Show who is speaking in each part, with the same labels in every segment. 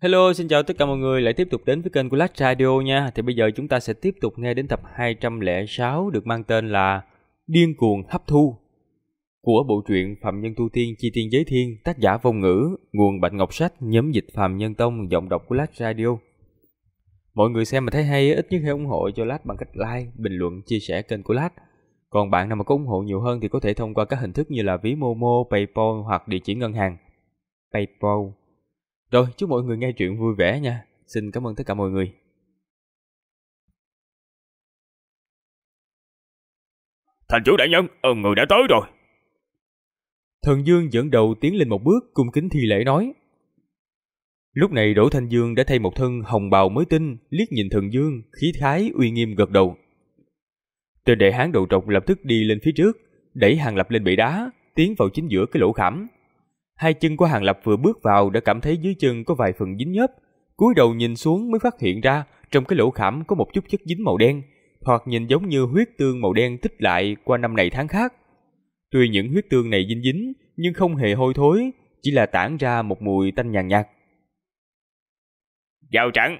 Speaker 1: Hello, xin chào tất cả mọi người lại tiếp tục đến với kênh của Last Radio nha. Thì bây giờ chúng ta sẽ tiếp tục nghe đến tập 206 được mang tên là Điên cuồng hấp thu của bộ truyện Phạm Nhân Tu Tiên Chi Tiên Giới Thiên, tác giả Vong Ngữ, nguồn Bạch Ngọc Sách, nhóm dịch Phạm Nhân Tông, giọng đọc của Last Radio. Mọi người xem mà thấy hay, ít nhất hãy ủng hộ cho Last bằng cách like, bình luận, chia sẻ kênh của Last. Còn bạn nào mà có ủng hộ nhiều hơn thì có thể thông qua các hình thức như là ví Momo, Paypal hoặc địa chỉ ngân hàng Paypal. Rồi, chúc mọi người nghe truyện vui vẻ nha. Xin cảm ơn tất cả mọi người.
Speaker 2: Thành chủ đại nhân, người đã tới rồi.
Speaker 1: Thần Dương dẫn đầu tiến lên một bước, cung kính thi lễ nói. Lúc này Đỗ Thanh Dương đã thay một thân hồng bào mới tinh, liếc nhìn Thần Dương, khí khái uy nghiêm gật đầu. Tên đại hán đầu trọc lập tức đi lên phía trước, đẩy Hàng Lập lên bệ đá, tiến vào chính giữa cái lỗ khảm. Hai chân của Hàng Lập vừa bước vào đã cảm thấy dưới chân có vài phần dính nhớp, cúi đầu nhìn xuống mới phát hiện ra trong cái lỗ khảm có một chút chất dính màu đen, thoạt nhìn giống như huyết tương màu đen tích lại qua năm này tháng khác. Tuy những huyết tương này dính dính nhưng không hề hôi thối, chỉ là tản ra một mùi tanh nhàn nhạt.
Speaker 2: Vào trận.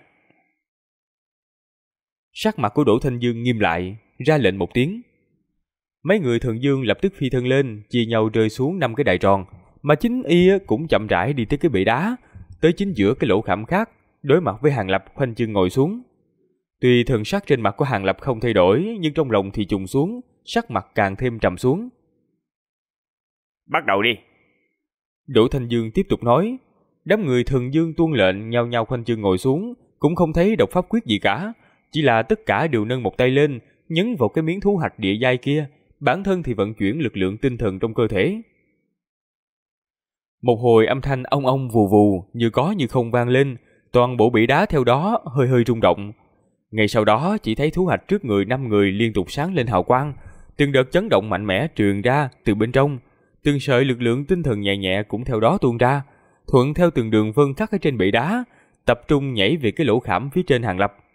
Speaker 1: Sắc mặt của Đỗ Thanh Dương nghiêm lại, ra lệnh một tiếng. Mấy người Thần Dương lập tức phi thân lên, chia nhau rơi xuống 5 cái đài tròn, mà chính y cũng chậm rãi đi tới cái bệ đá, tới chính giữa cái lỗ khảm khác, đối mặt với Hàng Lập khoanh chân ngồi xuống. Tuy thần sắc trên mặt của Hàng Lập không thay đổi, nhưng trong lòng thì trùng xuống, sắc mặt càng thêm trầm xuống.
Speaker 2: Bắt đầu đi.
Speaker 1: Đỗ Thanh Dương tiếp tục nói. Đám người Thần Dương tuân lệnh nhao nhao khoanh chân ngồi xuống, cũng không thấy độc pháp quyết gì cả, chỉ là tất cả đều nâng một tay lên, nhấn vào cái miếng thú hạch địa giai kia, bản thân thì vận chuyển lực lượng tinh thần trong cơ thể. Một hồi âm thanh ong ong vù vù, như có như không vang lên, toàn bộ bệ đá theo đó hơi hơi rung động. Ngay sau đó chỉ thấy thú hạch trước người 5 người liên tục sáng lên hào quang, từng đợt chấn động mạnh mẽ truyền ra từ bên trong, từng sợi lực lượng tinh thần nhẹ nhẹ cũng theo đó tuôn ra, thuận theo từng đường vân khắc ở trên bệ đá, tập trung nhảy về cái lỗ khảm phía trên Hàng Lập.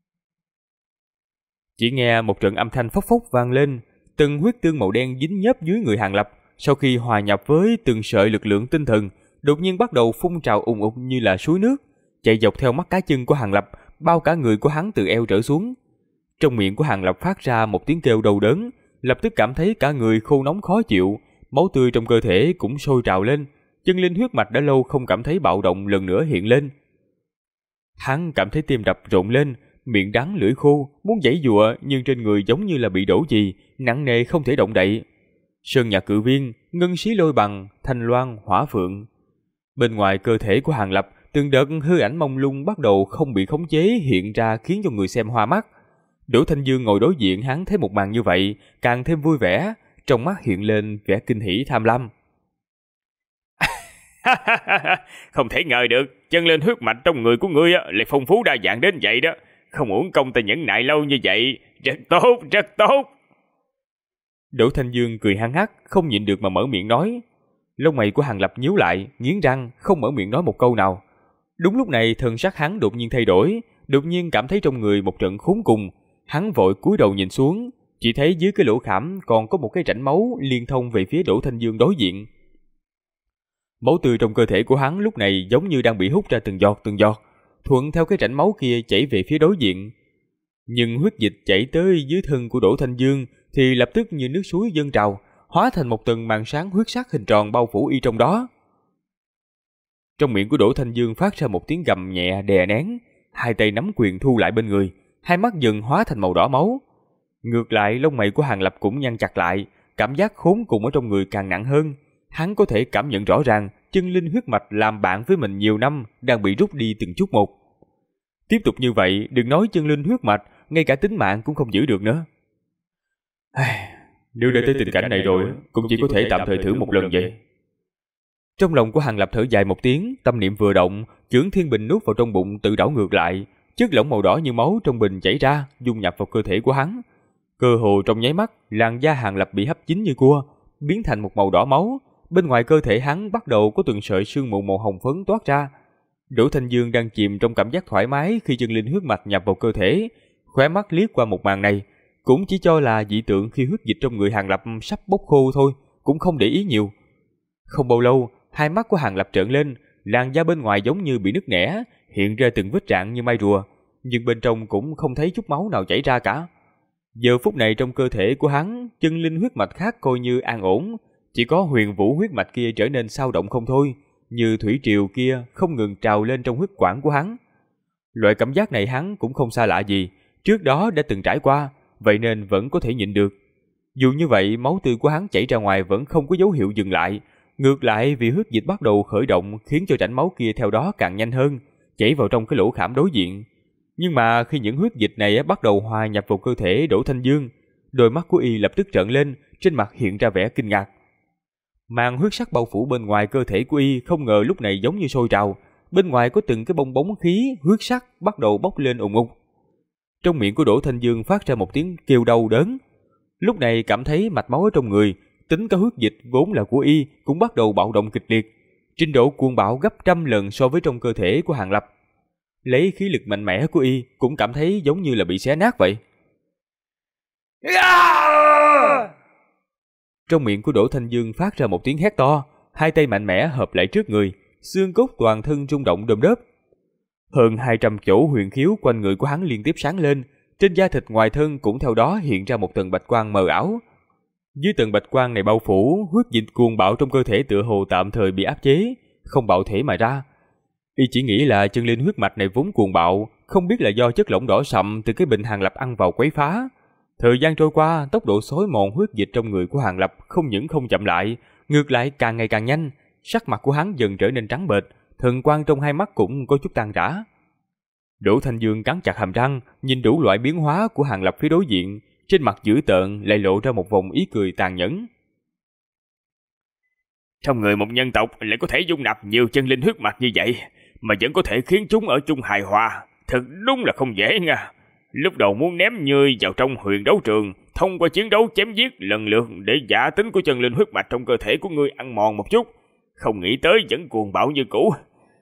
Speaker 1: Chỉ nghe một trận âm thanh phốc phốc vang lên, từng huyết tương màu đen dính nhớp dưới người Hàng Lập, sau khi hòa nhập với từng sợi lực lượng tinh thần, đột nhiên bắt đầu phun trào ùn ùn như là suối nước, chạy dọc theo mắt cá chân của Hàng Lập, bao cả người của hắn từ eo trở xuống. Trong miệng của Hàng Lập phát ra một tiếng kêu đau đớn, lập tức cảm thấy cả người khô nóng khó chịu, máu tươi trong cơ thể cũng sôi trào lên, chân linh huyết mạch đã lâu không cảm thấy bạo động lần nữa hiện lên. Hắn cảm thấy tim đập rộn lên, miệng đắng lưỡi khô, muốn giãy giụa nhưng trên người giống như là bị đổ gì, nặng nề không thể động đậy. Sơn Nhạc Cự Viên, Ngân Xí Lôi Bằng, Thanh Loan, Hỏa Phượng. Bên ngoài cơ thể của Hàng Lập, từng đợt hư ảnh mông lung bắt đầu không bị khống chế hiện ra khiến cho người xem hoa mắt. Đỗ Thanh Dương ngồi đối diện hắn thấy một màn như vậy, càng thêm vui vẻ, trong mắt hiện lên vẻ kinh hỉ tham lam.
Speaker 2: Không thể ngờ được, chân lên huyết mạch trong người của ngươi lại phong phú đa dạng đến vậy đó. Không uổng công ta nhẫn nại lâu như vậy, rất tốt, rất tốt.
Speaker 1: Đỗ Thanh Dương cười hăng hắc, không nhịn được mà mở miệng nói. Lông mày của Hàng Lập nhíu lại, nghiến răng, không mở miệng nói một câu nào. Đúng lúc này thần sắc hắn đột nhiên thay đổi, đột nhiên cảm thấy trong người một trận khốn cùng. Hắn vội cúi đầu nhìn xuống, chỉ thấy dưới cái lỗ khảm còn có một cái rãnh máu liên thông về phía Đỗ Thanh Dương đối diện. Máu tươi trong cơ thể của hắn lúc này giống như đang bị hút ra từng giọt, thuận theo cái rãnh máu kia chảy về phía đối diện. Nhưng huyết dịch chảy tới dưới thân của Đỗ Thanh Dương thì lập tức như nước suối dâng trào, hóa thành một tầng màn sáng huyết sắc hình tròn bao phủ y trong đó. Trong miệng của Đỗ Thanh Dương phát ra một tiếng gầm nhẹ đè nén, hai tay nắm quyền thu lại bên người, hai mắt dần hóa thành màu đỏ máu. Ngược lại lông mày của Hàng Lập cũng nhăn chặt lại, cảm giác khốn cùng ở trong người càng nặng hơn. Hắn có thể cảm nhận rõ ràng chân linh huyết mạch làm bạn với mình nhiều năm đang bị rút đi từng chút một. Tiếp tục như vậy, đừng nói chân linh huyết mạch, ngay cả tính mạng cũng không giữ được nữa.
Speaker 2: Nếu đã tới tình cảnh này rồi, cũng chỉ có thể tạm thời thử một lần vậy.
Speaker 1: Trong lòng của Hàng Lập thở dài một tiếng, tâm niệm vừa động, chưởng thiên bình nuốt vào trong bụng tự đảo ngược lại, chất lỏng màu đỏ như máu trong bình chảy ra, dung nhập vào cơ thể của hắn. Cơ hồ trong nháy mắt, làn da Hàng Lập bị hấp chín như cua, biến thành một màu đỏ máu. Bên ngoài cơ thể hắn bắt đầu có từng sợi sương mù màu hồng phấn toát ra. Đỗ Thanh Dương đang chìm trong cảm giác thoải mái khi chân linh huyết mạch nhập vào cơ thể, khóe mắt liếc qua một màn này, cũng chỉ cho là dị tượng khi huyết dịch trong người Hàng Lập sắp bốc khô thôi, cũng không để ý nhiều. Không bao lâu, hai mắt của Hàng Lập trợn lên, làn da bên ngoài giống như bị nứt nẻ, hiện ra từng vết rạn như mai rùa, nhưng bên trong cũng không thấy chút máu nào chảy ra cả. Giờ phút này trong cơ thể của hắn, chân linh huyết mạch khác coi như an ổn, chỉ có huyền vũ huyết mạch kia trở nên xao động không thôi, như thủy triều kia không ngừng trào lên trong huyết quản của hắn. Loại cảm giác này hắn cũng không xa lạ gì, trước đó đã từng trải qua, vậy nên vẫn có thể nhịn được. Dù như vậy, máu tươi của hắn chảy ra ngoài vẫn không có dấu hiệu dừng lại, ngược lại vì huyết dịch bắt đầu khởi động khiến cho rãnh máu kia theo đó càng nhanh hơn, chảy vào trong cái lỗ khảm đối diện. Nhưng mà khi những huyết dịch này bắt đầu hòa nhập vào cơ thể Đỗ Thanh Dương, đôi mắt của y lập tức trợn lên, trên mặt hiện ra vẻ kinh ngạc. Màn huyết sắc bao phủ bên ngoài cơ thể của y không ngờ lúc này giống như sôi trào, bên ngoài có từng cái bong bóng khí huyết sắc bắt đầu bốc lên ùng ục. Trong miệng của Đỗ Thanh Dương phát ra một tiếng kêu đau đớn. Lúc này cảm thấy mạch máu ở trong người, tính cả huyết dịch vốn là của y cũng bắt đầu bạo động kịch liệt, trình độ cuồng bạo gấp trăm lần so với trong cơ thể của Hàng Lập. Lấy khí lực mạnh mẽ của y cũng cảm thấy giống như là bị xé nát vậy. Trong miệng của Đỗ Thanh Dương phát ra một tiếng hét to, hai tay mạnh mẽ hợp lại trước người, xương cốt toàn thân rung động đom đớp. Hơn 200 chỗ huyền khiếu quanh người của hắn liên tiếp sáng lên, trên da thịt ngoài thân cũng theo đó hiện ra một tầng bạch quang mờ ảo. Dưới tầng bạch quang này bao phủ, huyết dịch cuồng bạo trong cơ thể tựa hồ tạm thời bị áp chế, không bạo thể mà ra. Y chỉ nghĩ là chân linh huyết mạch này vốn cuồng bạo, không biết là do chất lỏng đỏ sậm từ cái bình Hàng Lập ăn vào quấy phá. Thời gian trôi qua, tốc độ xói mòn huyết dịch trong người của Hàng Lập không những không chậm lại, ngược lại càng ngày càng nhanh, sắc mặt của hắn dần trở nên trắng bệch, thần quang trong hai mắt cũng có chút tan rã. Đỗ Thanh Dương cắn chặt hàm răng, nhìn đủ loại biến hóa của Hàng Lập phía đối diện, trên mặt dữ tợn lại lộ ra một vòng ý cười tàn nhẫn.
Speaker 2: Trong người một nhân tộc lại có thể dung nạp nhiều chân linh huyết mạch như vậy, mà vẫn có thể khiến chúng ở chung hài hòa, thật đúng là không dễ nha. Lúc đầu muốn ném ngươi vào trong huyền đấu trường, thông qua chiến đấu chém giết lần lượt để giả tính của chân linh huyết mạch trong cơ thể của ngươi ăn mòn một chút, không nghĩ tới vẫn cuồng bạo như cũ.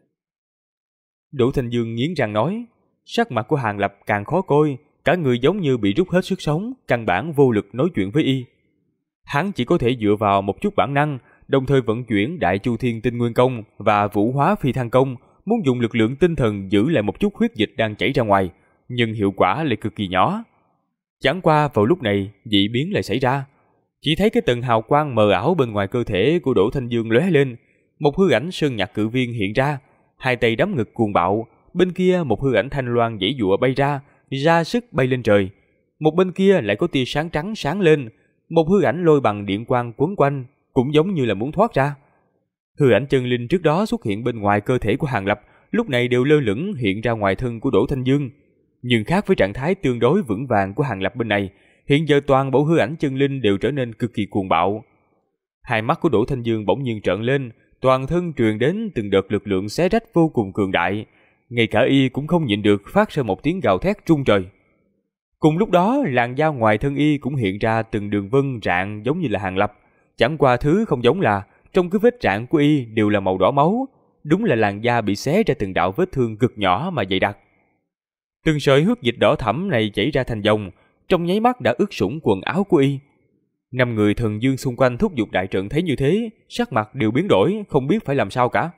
Speaker 1: Đỗ Thanh Dương nghiến răng nói, sắc mặt của Hàng Lập càng khó coi, cả người giống như bị rút hết sức sống, căn bản vô lực nói chuyện với y. Hắn chỉ có thể dựa vào một chút bản năng, đồng thời vận chuyển Đại Chu Thiên Tinh Nguyên Công và Vũ Hóa Phi Thăng Công, muốn dùng lực lượng tinh thần giữ lại một chút huyết dịch đang chảy ra ngoài, nhưng hiệu quả lại cực kỳ nhỏ. Chẳng qua vào lúc này, dị biến lại xảy ra. Chỉ thấy cái tầng hào quang mờ ảo bên ngoài cơ thể của Đỗ Thanh Dương lóe lên, một hư ảnh sơn nhạc cự viên hiện ra, hai tay đấm ngực cuồng bạo, bên kia một hư ảnh thanh loan giãy giụa bay ra sức bay lên trời. Một bên kia lại có tia sáng trắng sáng lên, một hư ảnh lôi bằng điện quang quấn quanh, cũng giống như là muốn thoát ra. Hư ảnh chân linh trước đó xuất hiện bên ngoài cơ thể của Hàng Lập, lúc này đều lơ lửng hiện ra ngoài thân của Đỗ Thanh Dương. Nhưng khác với trạng thái tương đối vững vàng của Hàng Lập bên này, hiện giờ toàn bộ hư ảnh chân linh đều trở nên cực kỳ cuồng bạo. Hai mắt của Đỗ Thanh Dương bỗng nhiên trợn lên, toàn thân truyền đến từng đợt lực lượng xé rách vô cùng cường đại, ngay cả y cũng không nhịn được phát ra một tiếng gào thét rung trời. Cùng lúc đó, làn da ngoài thân y cũng hiện ra từng đường vân rạn giống như là Hàng Lập, chẳng qua thứ không giống là trong cái vết rạn của y đều là màu đỏ máu, đúng là làn da bị xé ra từng đạo vết thương cực nhỏ mà dày đặc. Từng sợi huyết dịch đỏ thẫm này chảy ra thành dòng, trong nháy mắt đã ướt sũng quần áo của y. 5 người thần dương xung quanh thúc giục đại trận thấy như thế, sắc mặt đều biến đổi, không biết phải làm sao cả.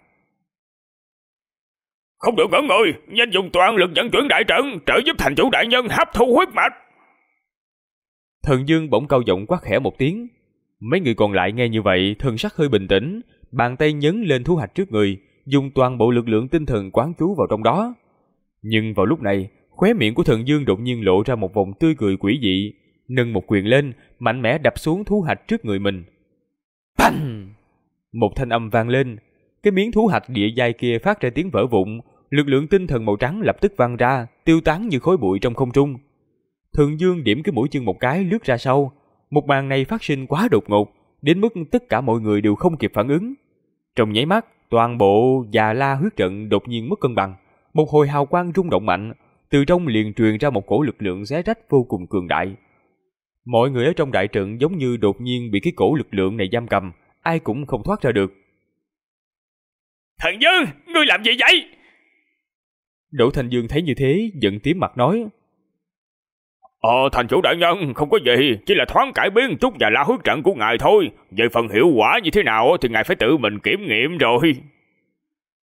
Speaker 2: Không được ngẩn người, nhanh dùng toàn lực vận chuyển đại trận, trợ giúp thành chủ đại nhân hấp thu huyết mạch.
Speaker 1: Thần dương bỗng cao giọng quát khẽ một tiếng. Mấy người còn lại nghe như vậy, thần sắc hơi bình tĩnh, bàn tay nhấn lên thú hạch trước người, dùng toàn bộ lực lượng tinh thần quán chú vào trong đó. Nhưng vào lúc này, khóe miệng của thần dương đột nhiên lộ ra một vòng tươi cười quỷ dị, nâng một quyền lên, mạnh mẽ đập xuống thú hạch trước người mình. Bành! Một thanh âm vang lên, cái miếng thú hạch địa giai kia phát ra tiếng vỡ vụn, lực lượng tinh thần màu trắng lập tức văng ra, tiêu tán như khói bụi trong không trung. Thần dương điểm cái mũi chân một cái lướt ra sau. Một màn này phát sinh quá đột ngột, đến mức tất cả mọi người đều không kịp phản ứng. Trong nháy mắt, toàn bộ Già La huyết trận đột nhiên mất cân bằng, một hồi hào quang rung động mạnh, từ trong liền truyền ra một cổ lực lượng xé rách vô cùng cường đại. Mọi người ở trong đại trận giống như đột nhiên bị cái cổ lực lượng này giam cầm, ai cũng không thoát ra được.
Speaker 2: Thần Dương, ngươi làm gì vậy?
Speaker 1: Đỗ Thanh Dương thấy như thế, giận tím mặt nói:
Speaker 2: Thành chủ đại nhân, không có gì, chỉ là thoáng cải biến chút Già La huyết trận của ngài thôi. Về phần hiệu quả như thế nào thì ngài phải tự mình kiểm nghiệm rồi.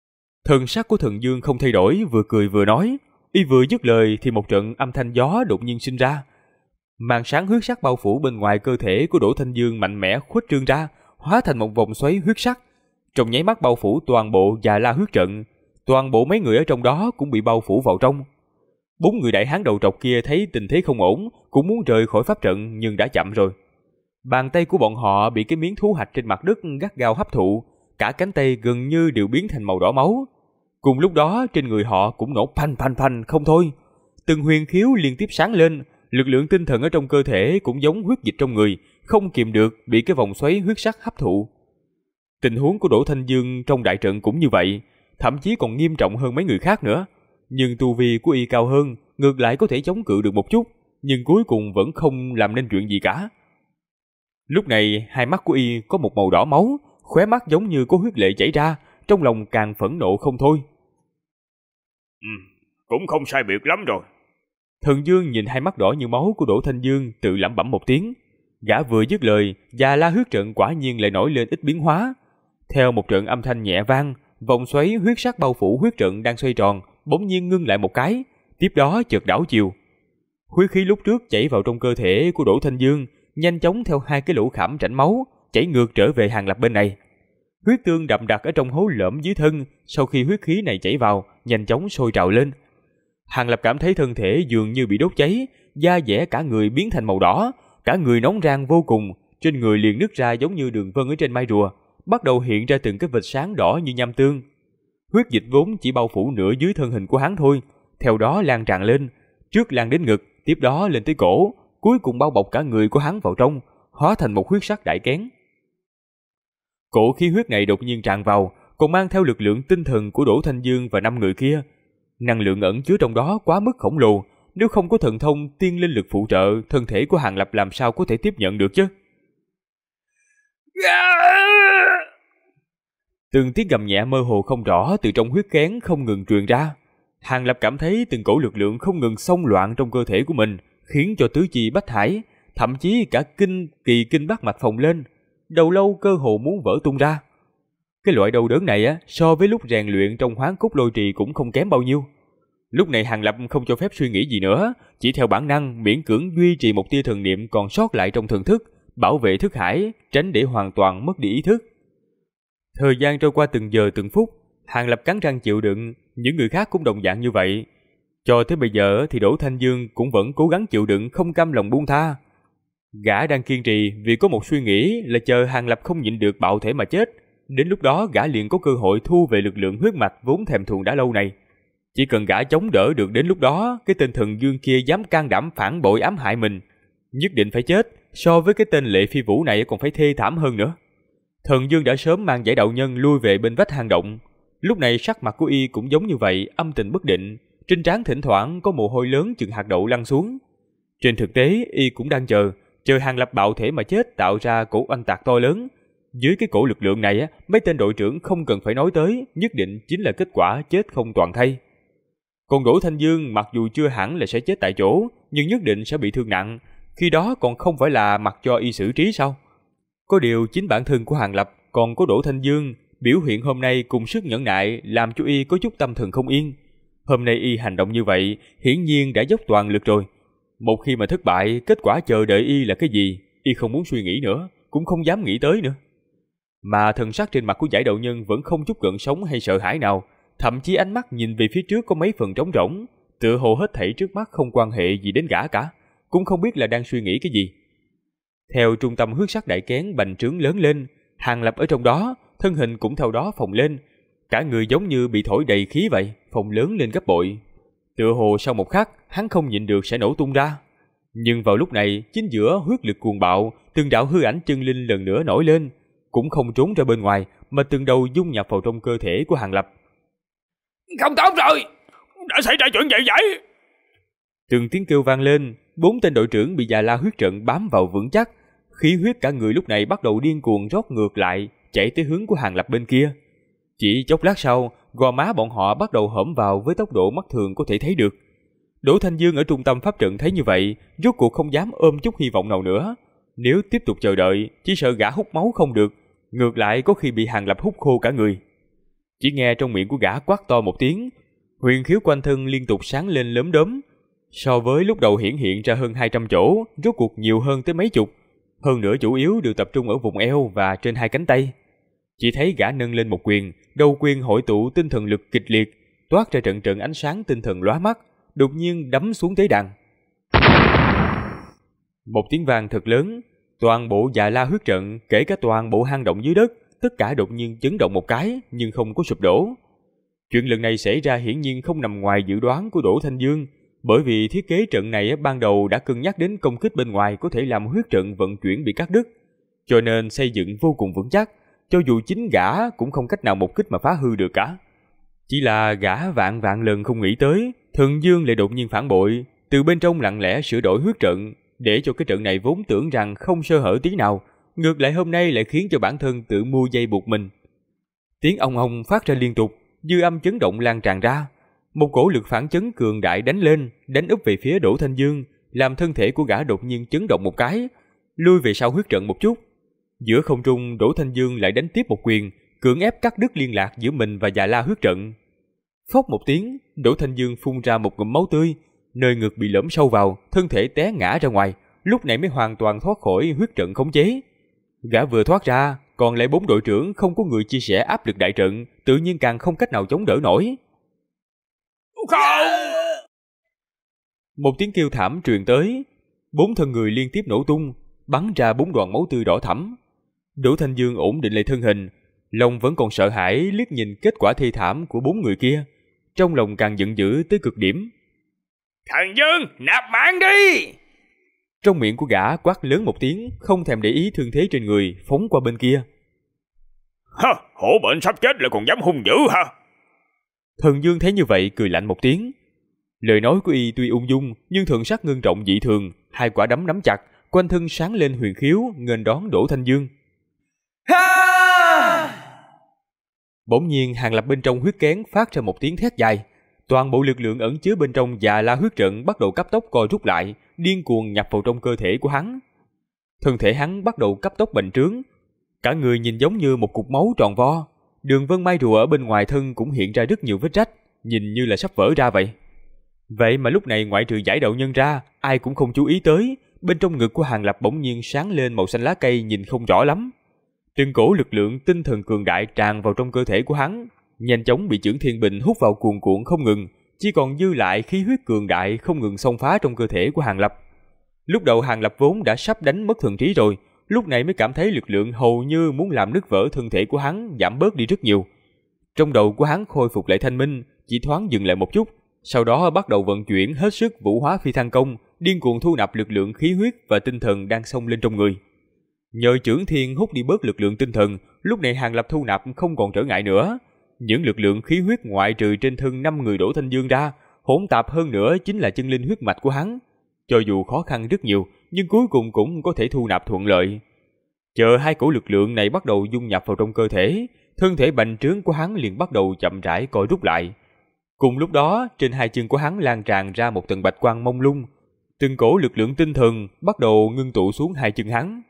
Speaker 1: Thần sắc của Thần Dương không thay đổi, vừa cười vừa nói. Y vừa dứt lời thì một trận âm thanh gió đột nhiên sinh ra. Màn sáng huyết sắc bao phủ bên ngoài cơ thể của Đỗ Thanh Dương mạnh mẽ khuếch trương ra, hóa thành một vòng xoáy huyết sắc, trong nháy mắt bao phủ toàn bộ Già La huyết trận. Toàn bộ mấy người ở trong đó cũng bị bao phủ vào trong. 4 người đại hán đầu trọc kia thấy tình thế không ổn, cũng muốn rời khỏi pháp trận nhưng đã chậm rồi. Bàn tay của bọn họ bị cái miếng thú hạch trên mặt đất gắt gao hấp thụ, cả cánh tay gần như đều biến thành màu đỏ máu. Cùng lúc đó trên người họ cũng nổ phanh phanh phanh không thôi. Từng huyền khiếu liên tiếp sáng lên, lực lượng tinh thần ở trong cơ thể cũng giống huyết dịch trong người, không kìm được bị cái vòng xoáy huyết sắc hấp thụ. Tình huống của Đỗ Thanh Dương trong đại trận cũng như vậy, thậm chí còn nghiêm trọng hơn mấy người khác nữa. Nhưng tu vi của y cao hơn, ngược lại có thể chống cự được một chút, nhưng cuối cùng vẫn không làm nên chuyện gì cả. Lúc này hai mắt của y có một màu đỏ máu, khóe mắt giống như có huyết lệ chảy ra, trong lòng càng phẫn nộ không thôi.
Speaker 2: Cũng không sai biệt lắm rồi.
Speaker 1: Thần Dương nhìn hai mắt đỏ như máu của Đỗ Thanh Dương, tự lẩm bẩm một tiếng. Gã vừa dứt lời, Già La huyết trận quả nhiên lại nổi lên ít biến hóa. Theo một trận âm thanh nhẹ vang, vòng xoáy huyết sắc bao phủ huyết trận đang xoay tròn, bỗng nhiên ngưng lại một cái, tiếp đó chợt đảo chiều. Huyết khí lúc trước chảy vào trong cơ thể của Đỗ Thanh Dương, nhanh chóng theo hai cái lỗ khảm rãnh máu, chảy ngược trở về Hàng Lập bên này. Huyết tương đậm đặc ở trong hố lõm dưới thân, sau khi huyết khí này chảy vào, nhanh chóng sôi trào lên. Hàng Lập cảm thấy thân thể dường như bị đốt cháy, da dẻ cả người biến thành màu đỏ, cả người nóng rang vô cùng, trên người liền nứt ra giống như đường vân ở trên mai rùa, bắt đầu hiện ra từng cái vệt sáng đỏ như nham tương. Huyết dịch vốn chỉ bao phủ nửa dưới thân hình của hắn thôi, theo đó lan tràn lên, trước lan đến ngực, tiếp đó lên tới cổ, cuối cùng bao bọc cả người của hắn vào trong, hóa thành một huyết sắc đại kén. Cổ khí huyết này đột nhiên tràn vào, còn mang theo lực lượng tinh thần của Đỗ Thanh Dương và 5 người kia. Năng lượng ẩn chứa trong đó quá mức khổng lồ, nếu không có thần thông tiên linh lực phụ trợ, thân thể của Hàng Lập làm sao có thể tiếp nhận được chứ? Từng tiếng gầm nhẹ mơ hồ không rõ từ trong huyết kén không ngừng truyền ra. Hàng Lập cảm thấy từng cổ lực lượng không ngừng xông loạn trong cơ thể của mình, khiến cho tứ chi bách hải, thậm chí cả kỳ kinh bát mạch phồng lên, đầu lâu cơ hồ muốn vỡ tung ra. Cái loại đau đớn này so với lúc rèn luyện trong Hoán Cốt Lôi Trì cũng không kém bao nhiêu. Lúc này Hàng Lập không cho phép suy nghĩ gì nữa, chỉ theo bản năng miễn cưỡng duy trì một tia thần niệm còn sót lại trong thần thức, bảo vệ thức hải, tránh để hoàn toàn mất đi ý thức. Thời gian trôi qua từng giờ từng phút, Hàng Lập cắn răng chịu đựng, những người khác cũng đồng dạng như vậy. Cho tới bây giờ thì Đỗ Thanh Dương cũng vẫn cố gắng chịu đựng, không cam lòng buông tha. Gã đang kiên trì vì có một suy nghĩ là chờ Hàng Lập không nhịn được bạo thể mà chết. Đến lúc đó gã liền có cơ hội thu về lực lượng huyết mạch vốn thèm thuồng đã lâu này. Chỉ cần gã chống đỡ được đến lúc đó, cái tên Thần Dương kia dám can đảm phản bội ám hại mình, nhất định phải chết, so với cái tên Lệ Phi Vũ này còn phải thê thảm hơn nữa. Thần Dương đã sớm mang giải đạo nhân lui về bên vách hang động. Lúc này sắc mặt của y cũng giống như vậy, âm tình bất định, trên trán thỉnh thoảng có mồ hôi lớn chừng hạt đậu lăn xuống. Trên thực tế y cũng đang chờ Hàng Lập bạo thể mà chết, tạo ra cổ oanh tạc to lớn. Dưới cái cổ lực lượng này mấy tên đội trưởng không cần phải nói tới, nhất định chính là kết quả chết không toàn thây. Còn Đỗ Thanh Dương mặc dù chưa hẳn là sẽ chết tại chỗ, nhưng nhất định sẽ bị thương nặng, khi đó còn không phải là mặc cho y xử trí sao? Có điều chính bản thân của Hàng Lập còn có Đỗ Thanh Dương, biểu hiện hôm nay cùng sức nhẫn nại làm cho y có chút tâm thần không yên. Hôm nay y hành động như vậy, hiển nhiên đã dốc toàn lực rồi. Một khi mà thất bại, kết quả chờ đợi y là cái gì, y không muốn suy nghĩ nữa, cũng không dám nghĩ tới nữa. Mà thần sắc trên mặt của giải đạo nhân vẫn không chút gợn sóng hay sợ hãi nào, thậm chí ánh mắt nhìn về phía trước có mấy phần trống rỗng, tựa hồ hết thảy trước mắt không quan hệ gì đến gã cả, cũng không biết là đang suy nghĩ cái gì. Theo trung tâm huyết sắc đại kén bành trướng lớn lên, Hàng Lập ở trong đó, thân hình cũng theo đó phồng lên, cả người giống như bị thổi đầy khí vậy, phồng lớn lên gấp bội. Tựa hồ sau một khắc, hắn không nhịn được sẽ nổ tung ra. Nhưng vào lúc này, chính giữa huyết lực cuồng bạo, từng đạo hư ảnh chân linh lần nữa nổi lên, cũng không trốn ra bên ngoài, mà từng đầu dung nhập vào trong cơ thể của Hàng Lập.
Speaker 2: Không tốt rồi, đã xảy ra chuyện gì vậy?
Speaker 1: Từng tiếng kêu vang lên, 4 tên đội trưởng bị Già La huyết trận bám vào vững chắc, khí huyết cả người lúc này bắt đầu điên cuồng rót ngược lại, chạy tới hướng của Hàng Lập bên kia. Chỉ chốc lát sau, gò má bọn họ bắt đầu hõm vào với tốc độ mắt thường có thể thấy được. Đỗ Thanh Dương ở trung tâm pháp trận thấy như vậy, rốt cuộc không dám ôm chút hy vọng nào nữa. Nếu tiếp tục chờ đợi, chỉ sợ gã hút máu không được, ngược lại có khi bị Hàng Lập hút khô cả người. Chỉ nghe trong miệng của gã quát to một tiếng, huyền khiếu quanh thân liên tục sáng lên lốm đốm. So với lúc đầu hiển hiện ra hơn 200 chỗ, rốt cuộc nhiều hơn tới mấy chục. Hơn nữa chủ yếu đều tập trung ở vùng eo và trên hai cánh tay. Chỉ thấy gã nâng lên một quyền, đầu quyền hội tụ tinh thần lực kịch liệt, toát ra trận trận ánh sáng tinh thần lóa mắt, đột nhiên đấm xuống tế đàn. Một tiếng vang thật lớn, toàn bộ Dạ La huyết trận, kể cả toàn bộ hang động dưới đất, tất cả đột nhiên chấn động một cái nhưng không có sụp đổ. Chuyện lần này xảy ra hiển nhiên không nằm ngoài dự đoán của Đỗ Thanh Dương, bởi vì thiết kế trận này ban đầu đã cân nhắc đến công kích bên ngoài có thể làm huyết trận vận chuyển bị cắt đứt, cho nên xây dựng vô cùng vững chắc, cho dù chính gã cũng không cách nào một kích mà phá hư được cả. Chỉ là gã vạn vạn lần không nghĩ tới, Thần Dương lại đột nhiên phản bội, từ bên trong lặng lẽ sửa đổi huyết trận, để cho cái trận này vốn tưởng rằng không sơ hở tí nào, ngược lại hôm nay lại khiến cho bản thân tự mua dây buộc mình. Tiếng ong ong phát ra liên tục, dư âm chấn động lan tràn ra. Một cổ lực phản chấn cường đại đánh lên, đánh úp về phía Đỗ Thanh Dương, làm thân thể của gã đột nhiên chấn động một cái, lui về sau huyết trận một chút. Giữa không trung, Đỗ Thanh Dương lại đánh tiếp một quyền, cưỡng ép cắt đứt liên lạc giữa mình và Dạ La huyết trận. Phốc một tiếng, Đỗ Thanh Dương phun ra một ngụm máu tươi, nơi ngực bị lõm sâu vào, thân thể té ngã ra ngoài, lúc này mới hoàn toàn thoát khỏi huyết trận khống chế. Gã vừa thoát ra, còn lại 4 đội trưởng không có người chia sẻ áp lực đại trận, tự nhiên càng không cách nào chống đỡ nổi.
Speaker 2: Không!
Speaker 1: Một tiếng kêu thảm truyền tới, 4 thân người liên tiếp nổ tung, bắn ra 4 đoàn máu tươi đỏ thẫm. Đỗ Thanh Dương ổn định lại thân hình, lòng vẫn còn sợ hãi liếc nhìn kết quả thê thảm của 4 người kia, trong lòng càng giận dữ tới cực điểm.
Speaker 2: Thần Dương, nạp mạng đi!
Speaker 1: Trong miệng của gã quát lớn một tiếng, không thèm để ý thương thế trên người, phóng qua bên kia.
Speaker 2: Hả, hổ bệnh sắp chết lại còn dám hung dữ hả?
Speaker 1: Thần Dương thấy như vậy cười lạnh một tiếng. Lời nói của y tuy ung dung, nhưng thần sắc ngưng trọng dị thường, hai quả đấm nắm chặt, quanh thân sáng lên huyền khiếu, nghênh đón Đỗ Thanh Dương. Bỗng nhiên Hàng Lập bên trong huyết kén phát ra một tiếng thét dài. Toàn bộ lực lượng ẩn chứa bên trong Dạ La huyết trận bắt đầu cấp tốc co rút lại, điên cuồng nhập vào trong cơ thể của hắn. Thân thể hắn bắt đầu cấp tốc bành trướng, cả người nhìn giống như một cục máu tròn vo. Đường vân mai rùa ở bên ngoài thân cũng hiện ra rất nhiều vết rách, nhìn như là sắp vỡ ra vậy. Vậy mà lúc này ngoại trừ Giải Đạo Nhân ra, ai cũng không chú ý tới, bên trong ngực của Hàng Lập bỗng nhiên sáng lên màu xanh lá cây nhìn không rõ lắm. Từng cổ lực lượng tinh thần cường đại tràn vào trong cơ thể của hắn, nhanh chóng bị Chưởng Thiên Bình hút vào cuồn cuộn không ngừng, chỉ còn dư lại khí huyết cường đại không ngừng xông phá trong cơ thể của Hàng Lập. Lúc đầu Hàng Lập vốn đã sắp đánh mất thần trí rồi, lúc này mới cảm thấy lực lượng hầu như muốn làm nứt vỡ thân thể của hắn giảm bớt đi rất nhiều. Trong đầu của hắn khôi phục lại thanh minh, chỉ thoáng dừng lại một chút, sau đó bắt đầu vận chuyển hết sức Vũ Hóa Phi Thăng Công, điên cuồng thu nạp lực lượng khí huyết và tinh thần đang xông lên trong người. Nhờ Chưởng Thiên hút đi bớt lực lượng tinh thần, lúc này Hàng Lập thu nạp không còn trở ngại nữa. Những lực lượng khí huyết ngoại trừ trên thân 5 người Đỗ Thanh Dương ra, hỗn tạp hơn nữa chính là chân linh huyết mạch của hắn. Cho dù khó khăn rất nhiều, nhưng cuối cùng cũng có thể thu nạp thuận lợi. Chờ hai cổ lực lượng này bắt đầu dung nhập vào trong cơ thể, thân thể bành trướng của hắn liền bắt đầu chậm rãi co rút lại. Cùng lúc đó, trên hai chân của hắn lan tràn ra một tầng bạch quang mông lung, từng cổ lực lượng tinh thần bắt đầu ngưng tụ xuống hai chân hắn.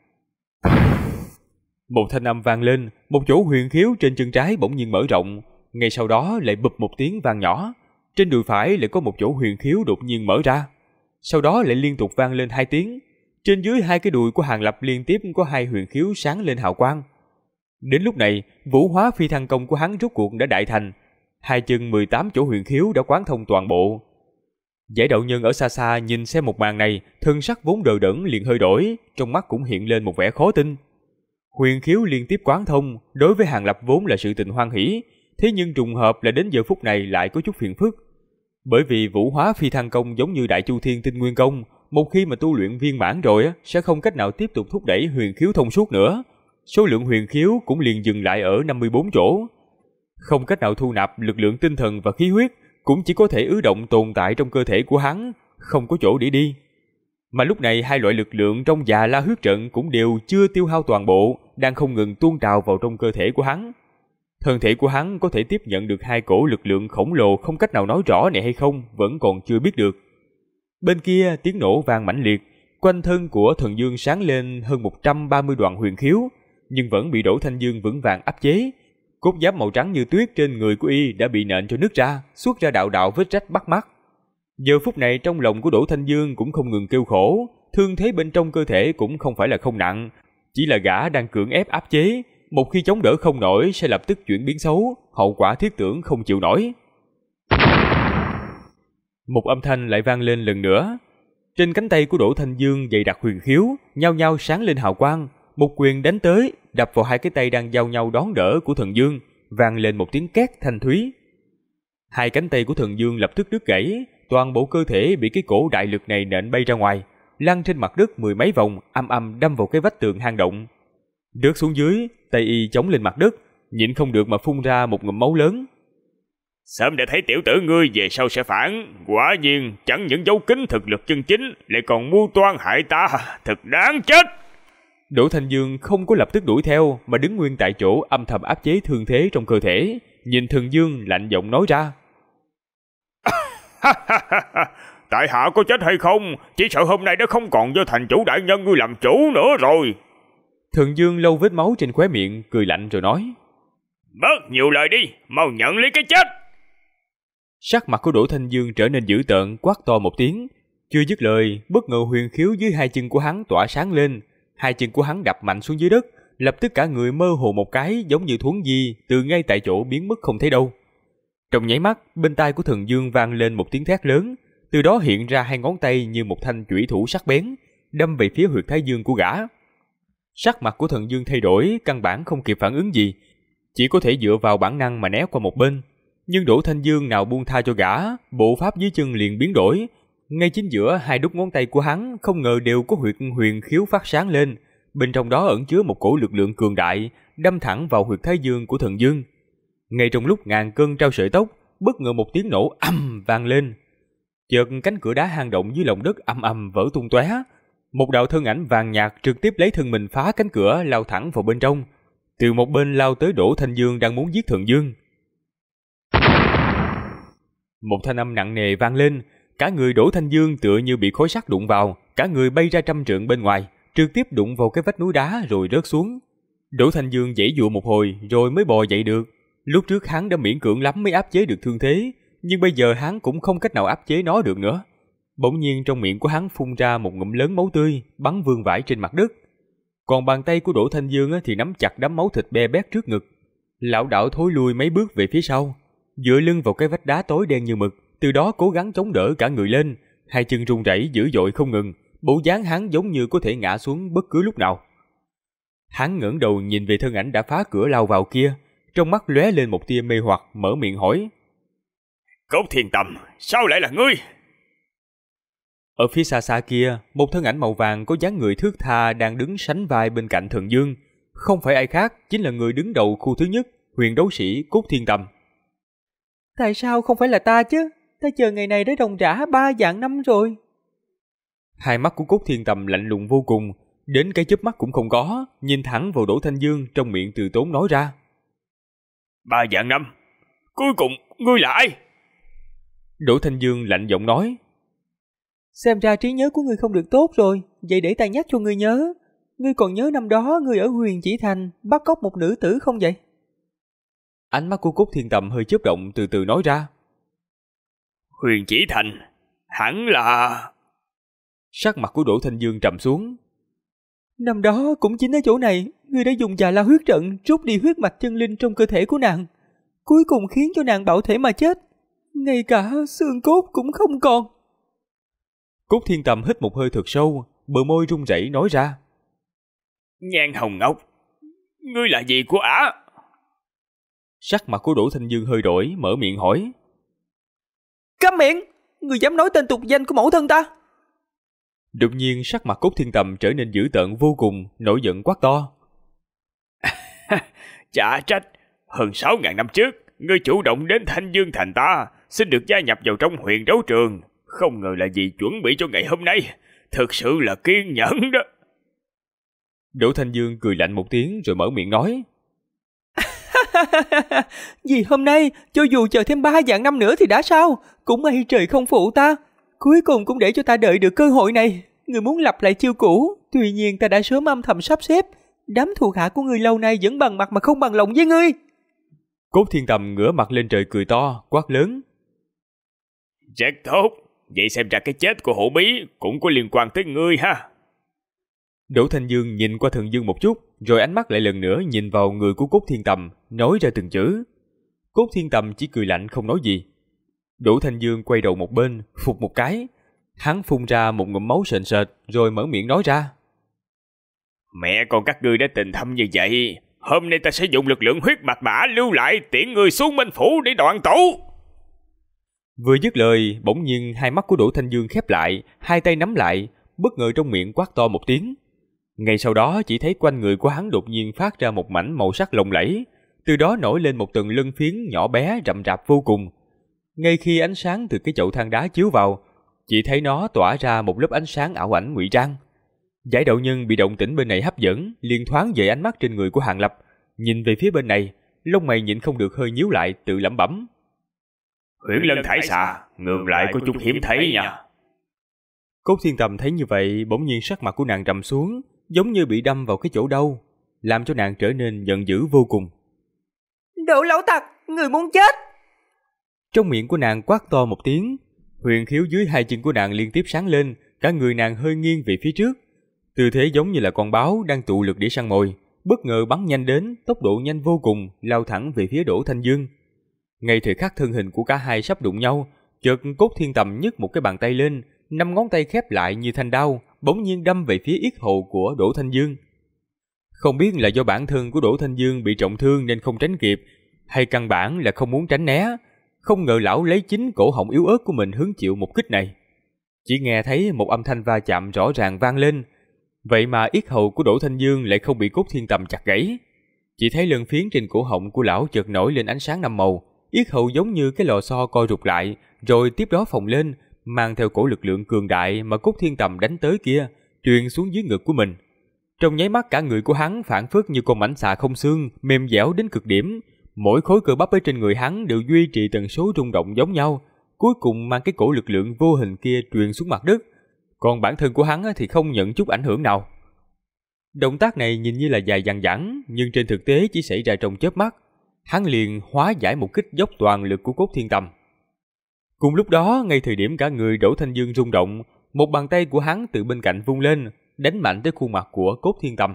Speaker 1: Một thanh âm vang lên, một chỗ huyền khiếu trên chân trái bỗng nhiên mở rộng, ngay sau đó lại bụp một tiếng vang nhỏ, trên đùi phải lại có một chỗ huyền khiếu đột nhiên mở ra, sau đó lại liên tục vang lên 2 tiếng. Trên dưới hai cái đùi của Hàng Lập liên tiếp có 2 huyền khiếu sáng lên hào quang. Đến lúc này, Vũ Hóa Phi Thăng Công của hắn rốt cuộc đã đại thành, hai chân 18 chỗ huyền khiếu đã quán thông toàn bộ. Giải Đạo Nhân ở xa xa nhìn xem một màn này, thân sắc vốn đờ đẫn liền hơi đổi, trong mắt cũng hiện lên một vẻ khó tin. Huyền khiếu liên tiếp quán thông, đối với Hàng Lập vốn là sự tình hoan hỉ, thế nhưng trùng hợp là đến giờ phút này lại có chút phiền phức. Bởi vì Vũ Hóa Phi Thăng Công giống như Đại Chu Thiên Tinh Nguyên Công, một khi mà tu luyện viên mãn rồi sẽ không cách nào tiếp tục thúc đẩy huyền khiếu thông suốt nữa. Số lượng huyền khiếu cũng liền dừng lại ở 54 chỗ. Không cách nào thu nạp lực lượng tinh thần và khí huyết, cũng chỉ có thể ứ động tồn tại trong cơ thể của hắn, không có chỗ để đi. Mà lúc này hai loại lực lượng trong Dạ La huyết trận cũng đều chưa tiêu hao toàn bộ, đang không ngừng tuôn trào vào trong cơ thể của hắn. Thân thể của hắn có thể tiếp nhận được hai cổ lực lượng khổng lồ không cách nào nói rõ này hay không vẫn còn chưa biết được. Bên kia tiếng nổ vang mãnh liệt, quanh thân của Thần Dương sáng lên hơn 130 đoàn huyền khiếu, nhưng vẫn bị Đỗ Thanh Dương vững vàng áp chế. Cốt giáp màu trắng như tuyết trên người của y đã bị nện cho nứt ra, xuất ra đạo đạo vết rách bắt mắt. Giờ phút này trong lòng của Đỗ Thanh Dương cũng không ngừng kêu khổ, thương thế bên trong cơ thể cũng không phải là không nặng, chỉ là gã đang cưỡng ép áp chế, một khi chống đỡ không nổi sẽ lập tức chuyển biến xấu, hậu quả thiết tưởng không chịu nổi. Một âm thanh lại vang lên lần nữa. Trên cánh tay của Đỗ Thanh Dương dày đặc huyền khiếu, nhao nhao sáng lên hào quang, một quyền đánh tới, đập vào hai cái tay đang giao nhau đón đỡ của Thần Dương, vang lên một tiếng két thanh thúy. Hai cánh tay của Thần Dương lập tức đứt gãy, toàn bộ cơ thể bị cái cổ đại lực này nện bay ra ngoài, lăn trên mặt đất mười mấy vòng, âm âm đâm vào cái vách tường hang động. Rớt xuống dưới, tay y chống lên mặt đất, nhịn không được mà phun ra một ngụm máu lớn.
Speaker 2: Sớm đã thấy tiểu tử ngươi về sau sẽ phản, quả nhiên chẳng những giấu kín thực lực chân chính, lại còn mưu toan hại ta, thật đáng chết.
Speaker 1: Đỗ Thanh Dương không có lập tức đuổi theo, mà đứng nguyên tại chỗ âm thầm áp chế thương thế trong cơ thể, nhìn Thần Dương lạnh giọng nói ra.
Speaker 2: Tại hạ có chết hay không, chỉ sợ hôm nay đã không còn do thành chủ đại nhân ngươi làm chủ nữa rồi.
Speaker 1: Thần Dương lau vết máu trên khóe miệng, cười lạnh rồi nói.
Speaker 2: Bớt nhiều lời đi, mau nhận lấy cái chết.
Speaker 1: Sắc mặt của Đỗ Thanh Dương trở nên dữ tợn, quát to một tiếng. Chưa dứt lời, bất ngờ huyền khiếu dưới hai chân của hắn tỏa sáng lên, hai chân của hắn đập mạnh xuống dưới đất, lập tức cả người mơ hồ một cái, giống như thuấn di, từ ngay tại chỗ biến mất không thấy đâu. Trong nháy mắt, bên tai của Thần Dương vang lên một tiếng thét lớn, từ đó hiện ra hai ngón tay như một thanh chủy thủ sắc bén, đâm về phía huyệt thái dương của gã. Sắc mặt của Thần Dương thay đổi, căn bản không kịp phản ứng gì, chỉ có thể dựa vào bản năng mà né qua một bên. Nhưng Đỗ Thanh Dương nào buông tha cho gã, bộ pháp dưới chân liền biến đổi. Ngay chính giữa hai đốt ngón tay của hắn không ngờ đều có huyệt huyền khiếu phát sáng lên, bên trong đó ẩn chứa một cổ lực lượng cường đại, đâm thẳng vào huyệt thái dương của Thần Dương. Ngay trong lúc ngàn cân treo sợi tóc, bất ngờ một tiếng nổ ầm vang lên. Chợt cánh cửa đá hang động dưới lòng đất ầm ầm vỡ tung tóe, một đạo thân ảnh vàng nhạt trực tiếp lấy thân mình phá cánh cửa lao thẳng vào bên trong. Từ một bên lao tới Đỗ Thanh Dương đang muốn giết Thần Dương. Một thanh âm nặng nề vang lên, cả người Đỗ Thanh Dương tựa như bị khối sắt đụng vào, cả người bay ra trăm trượng bên ngoài, trực tiếp đụng vào cái vách núi đá rồi rớt xuống. Đỗ Thanh Dương giãy giụa một hồi rồi mới bò dậy được. Lúc trước hắn đã miễn cưỡng lắm mới áp chế được thương thế, nhưng bây giờ hắn cũng không cách nào áp chế nó được nữa. Bỗng nhiên trong miệng của hắn phun ra một ngụm lớn máu tươi, bắn vương vãi trên mặt đất. Còn bàn tay của Đỗ Thanh Dương thì nắm chặt đám máu thịt be bét trước ngực, lảo đảo thối lui mấy bước về phía sau, dựa lưng vào cái vách đá tối đen như mực, từ đó cố gắng chống đỡ cả người lên, hai chân run rẩy dữ dội không ngừng, bộ dáng hắn giống như có thể ngã xuống bất cứ lúc nào. Hắn ngẩng đầu nhìn về thân ảnh đã phá cửa lao vào kia, trong mắt lóe lên một tia mê hoặc, mở miệng hỏi:
Speaker 2: Cốt Thiên Tầm, sao lại là ngươi?
Speaker 1: Ở phía xa xa kia, một thân ảnh màu vàng có dáng người thướt tha đang đứng sánh vai bên cạnh Thần Dương, không phải ai khác, chính là người đứng đầu khu thứ nhất, huyền đấu sĩ Cốt Thiên Tầm.
Speaker 3: Tại sao không phải là ta chứ? Ta chờ ngày này đã ròng rã 3 vạn năm rồi.
Speaker 1: Hai mắt của Cốt Thiên Tầm lạnh lùng vô cùng, đến cái chớp mắt cũng không có, nhìn thẳng vào Đỗ Thanh Dương, trong miệng từ tốn nói ra:
Speaker 2: 3 vạn năm? Cuối cùng, ngươi là ai?
Speaker 1: Đỗ Thanh Dương lạnh giọng nói:
Speaker 3: Xem ra trí nhớ của ngươi không được tốt rồi, vậy để ta nhắc cho ngươi nhớ. Ngươi còn nhớ năm đó ngươi ở Huyền Chỉ Thành bắt cóc một nữ tử không vậy?
Speaker 1: Ánh mắt của Cốt Thiên Tầm hơi chớp động, từ từ nói ra:
Speaker 2: Huyền Chỉ Thành, hẳn là...
Speaker 1: Sắc mặt của Đỗ Thanh Dương trầm xuống.
Speaker 3: Năm đó cũng chính ở chỗ này, ngươi đã dùng Già La huyết trận rút đi huyết mạch chân linh trong cơ thể của nàng, cuối cùng khiến cho nàng bạo thể mà chết, ngay cả xương cốt cũng không còn.
Speaker 1: Cốt Thiên Tầm hít một hơi thật sâu, bờ môi run rẩy nói ra:
Speaker 2: Nhan Hồng Ngọc, ngươi là gì của ả?
Speaker 1: Sắc mặt của Đỗ Thanh Dương hơi đổi, mở miệng hỏi:
Speaker 3: Câm miệng, ngươi dám nói tên tục danh của mẫu thân ta?
Speaker 1: Đột nhiên sắc mặt Cốt Thiên Tầm trở nên dữ tợn vô cùng, nổi giận quát to:
Speaker 2: Chả trách, hơn 6.000 năm trước, ngươi chủ động đến Thanh Dương Thành ta, xin được gia nhập vào trong huyền đấu trường. Không ngờ là gì chuẩn bị cho ngày hôm nay, thực sự là kiên nhẫn đó.
Speaker 1: Đỗ Thanh Dương cười lạnh một tiếng rồi mở miệng nói:
Speaker 3: Vì hôm nay, cho dù chờ thêm 3 vạn năm nữa thì đã sao, cũng may trời không phụ ta, cuối cùng cũng để cho ta đợi được cơ hội này. Người muốn lặp lại chiêu cũ, tuy nhiên ta đã sớm âm thầm sắp xếp, đám thuộc hạ của ngươi lâu nay vẫn bằng mặt mà không bằng lòng với ngươi.
Speaker 1: Cốt Thiên Tầm ngửa mặt lên trời cười to, quát lớn.
Speaker 2: Rất tốt, vậy xem ra cái chết của Hổ Bí cũng có liên quan tới ngươi ha.
Speaker 1: Đỗ Thanh Dương nhìn qua Thần Dương một chút, rồi ánh mắt lại lần nữa nhìn vào người của Cốt Thiên Tầm, nói ra từng chữ. Cốt Thiên Tầm chỉ cười lạnh không nói gì. Đỗ Thanh Dương quay đầu một bên, phụt một cái. Hắn phun ra một ngụm máu sền sệt, rồi mở miệng nói ra.
Speaker 2: Mẹ con các ngươi đã tình thâm như vậy, hôm nay ta sẽ dùng lực lượng huyết mạch mã lưu lại tiễn người xuống Minh Phủ để đoạn tụ.
Speaker 1: Vừa dứt lời, bỗng nhiên hai mắt của Đỗ Thanh Dương khép lại, hai tay nắm lại, bất ngờ trong miệng quát to một tiếng. Ngay sau đó chỉ thấy quanh người của hắn đột nhiên phát ra một mảnh màu sắc lộng lẫy, từ đó nổi lên một tầng lân phiến nhỏ bé rậm rạp vô cùng. Ngay khi ánh sáng từ cái chậu than đá chiếu vào, chỉ thấy nó tỏa ra một lớp ánh sáng ảo ảnh ngụy trang. Giải đạo nhân bị động tĩnh bên này hấp dẫn, liền thoáng dời ánh mắt trên người của Hàng Lập, nhìn về phía bên này, lông mày nhịn không được hơi nhíu lại, tự lẩm bẩm.
Speaker 2: Huyễn Lân Thải Xà, ngược lại có chút hiếm thấy nha.
Speaker 1: Cốt Thiên Tầm thấy như vậy, bỗng nhiên sắc mặt của nàng trầm xuống, giống như bị đâm vào cái chỗ đau, làm cho nàng trở nên giận dữ vô cùng.
Speaker 3: Đồ lão tặc, người muốn chết!
Speaker 1: Trong miệng của nàng quát to một tiếng, huyền khiếu dưới hai chân của nàng liên tiếp sáng lên, cả người nàng hơi nghiêng về phía trước. Tư thế giống như là con báo đang tụ lực để săn mồi, bất ngờ bắn nhanh đến, tốc độ nhanh vô cùng, lao thẳng về phía Đỗ Thanh Dương. Ngay thời khắc thân hình của cả hai sắp đụng nhau, chợt Cốt Thiên Tầm nhấc một cái bàn tay lên, 5 ngón tay khép lại như thanh đao, bỗng nhiên đâm về phía yết hầu của Đỗ Thanh Dương. Không biết là do bản thân của Đỗ Thanh Dương bị trọng thương nên không tránh kịp, hay căn bản là không muốn tránh né, không ngờ lão lấy chính cổ họng yếu ớt của mình hứng chịu một kích này. Chỉ nghe thấy một âm thanh va chạm rõ ràng vang lên, vậy mà yết hầu của Đỗ Thanh Dương lại không bị Cốt Thiên Tầm chặt gãy. Chỉ thấy lân phiến trên cổ họng của lão chợt nổi lên ánh sáng 5 màu, yết hầu giống như cái lò xo co rụt lại, rồi tiếp đó phồng lên, mang theo cổ lực lượng cường đại mà Cốt Thiên Tầm đánh tới kia, truyền xuống dưới ngực của mình. Trong nháy mắt cả người của hắn phảng phất như con mãnh xà không xương, mềm dẻo đến cực điểm, mỗi khối cơ bắp ở trên người hắn đều duy trì tần số rung động giống nhau, cuối cùng mang cái cổ lực lượng vô hình kia truyền xuống mặt đất, còn bản thân của hắn thì không nhận chút ảnh hưởng nào. Động tác này nhìn như là dài dằng dẳng, nhưng trên thực tế chỉ xảy ra trong chớp mắt, hắn liền hóa giải một kích dốc toàn lực của Cốt Thiên Tầm. Cùng lúc đó, ngay thời điểm cả người Đỗ Thanh Dương rung động, một bàn tay của hắn từ bên cạnh vung lên, đánh mạnh tới khuôn mặt của Cốt Thiên Tầm.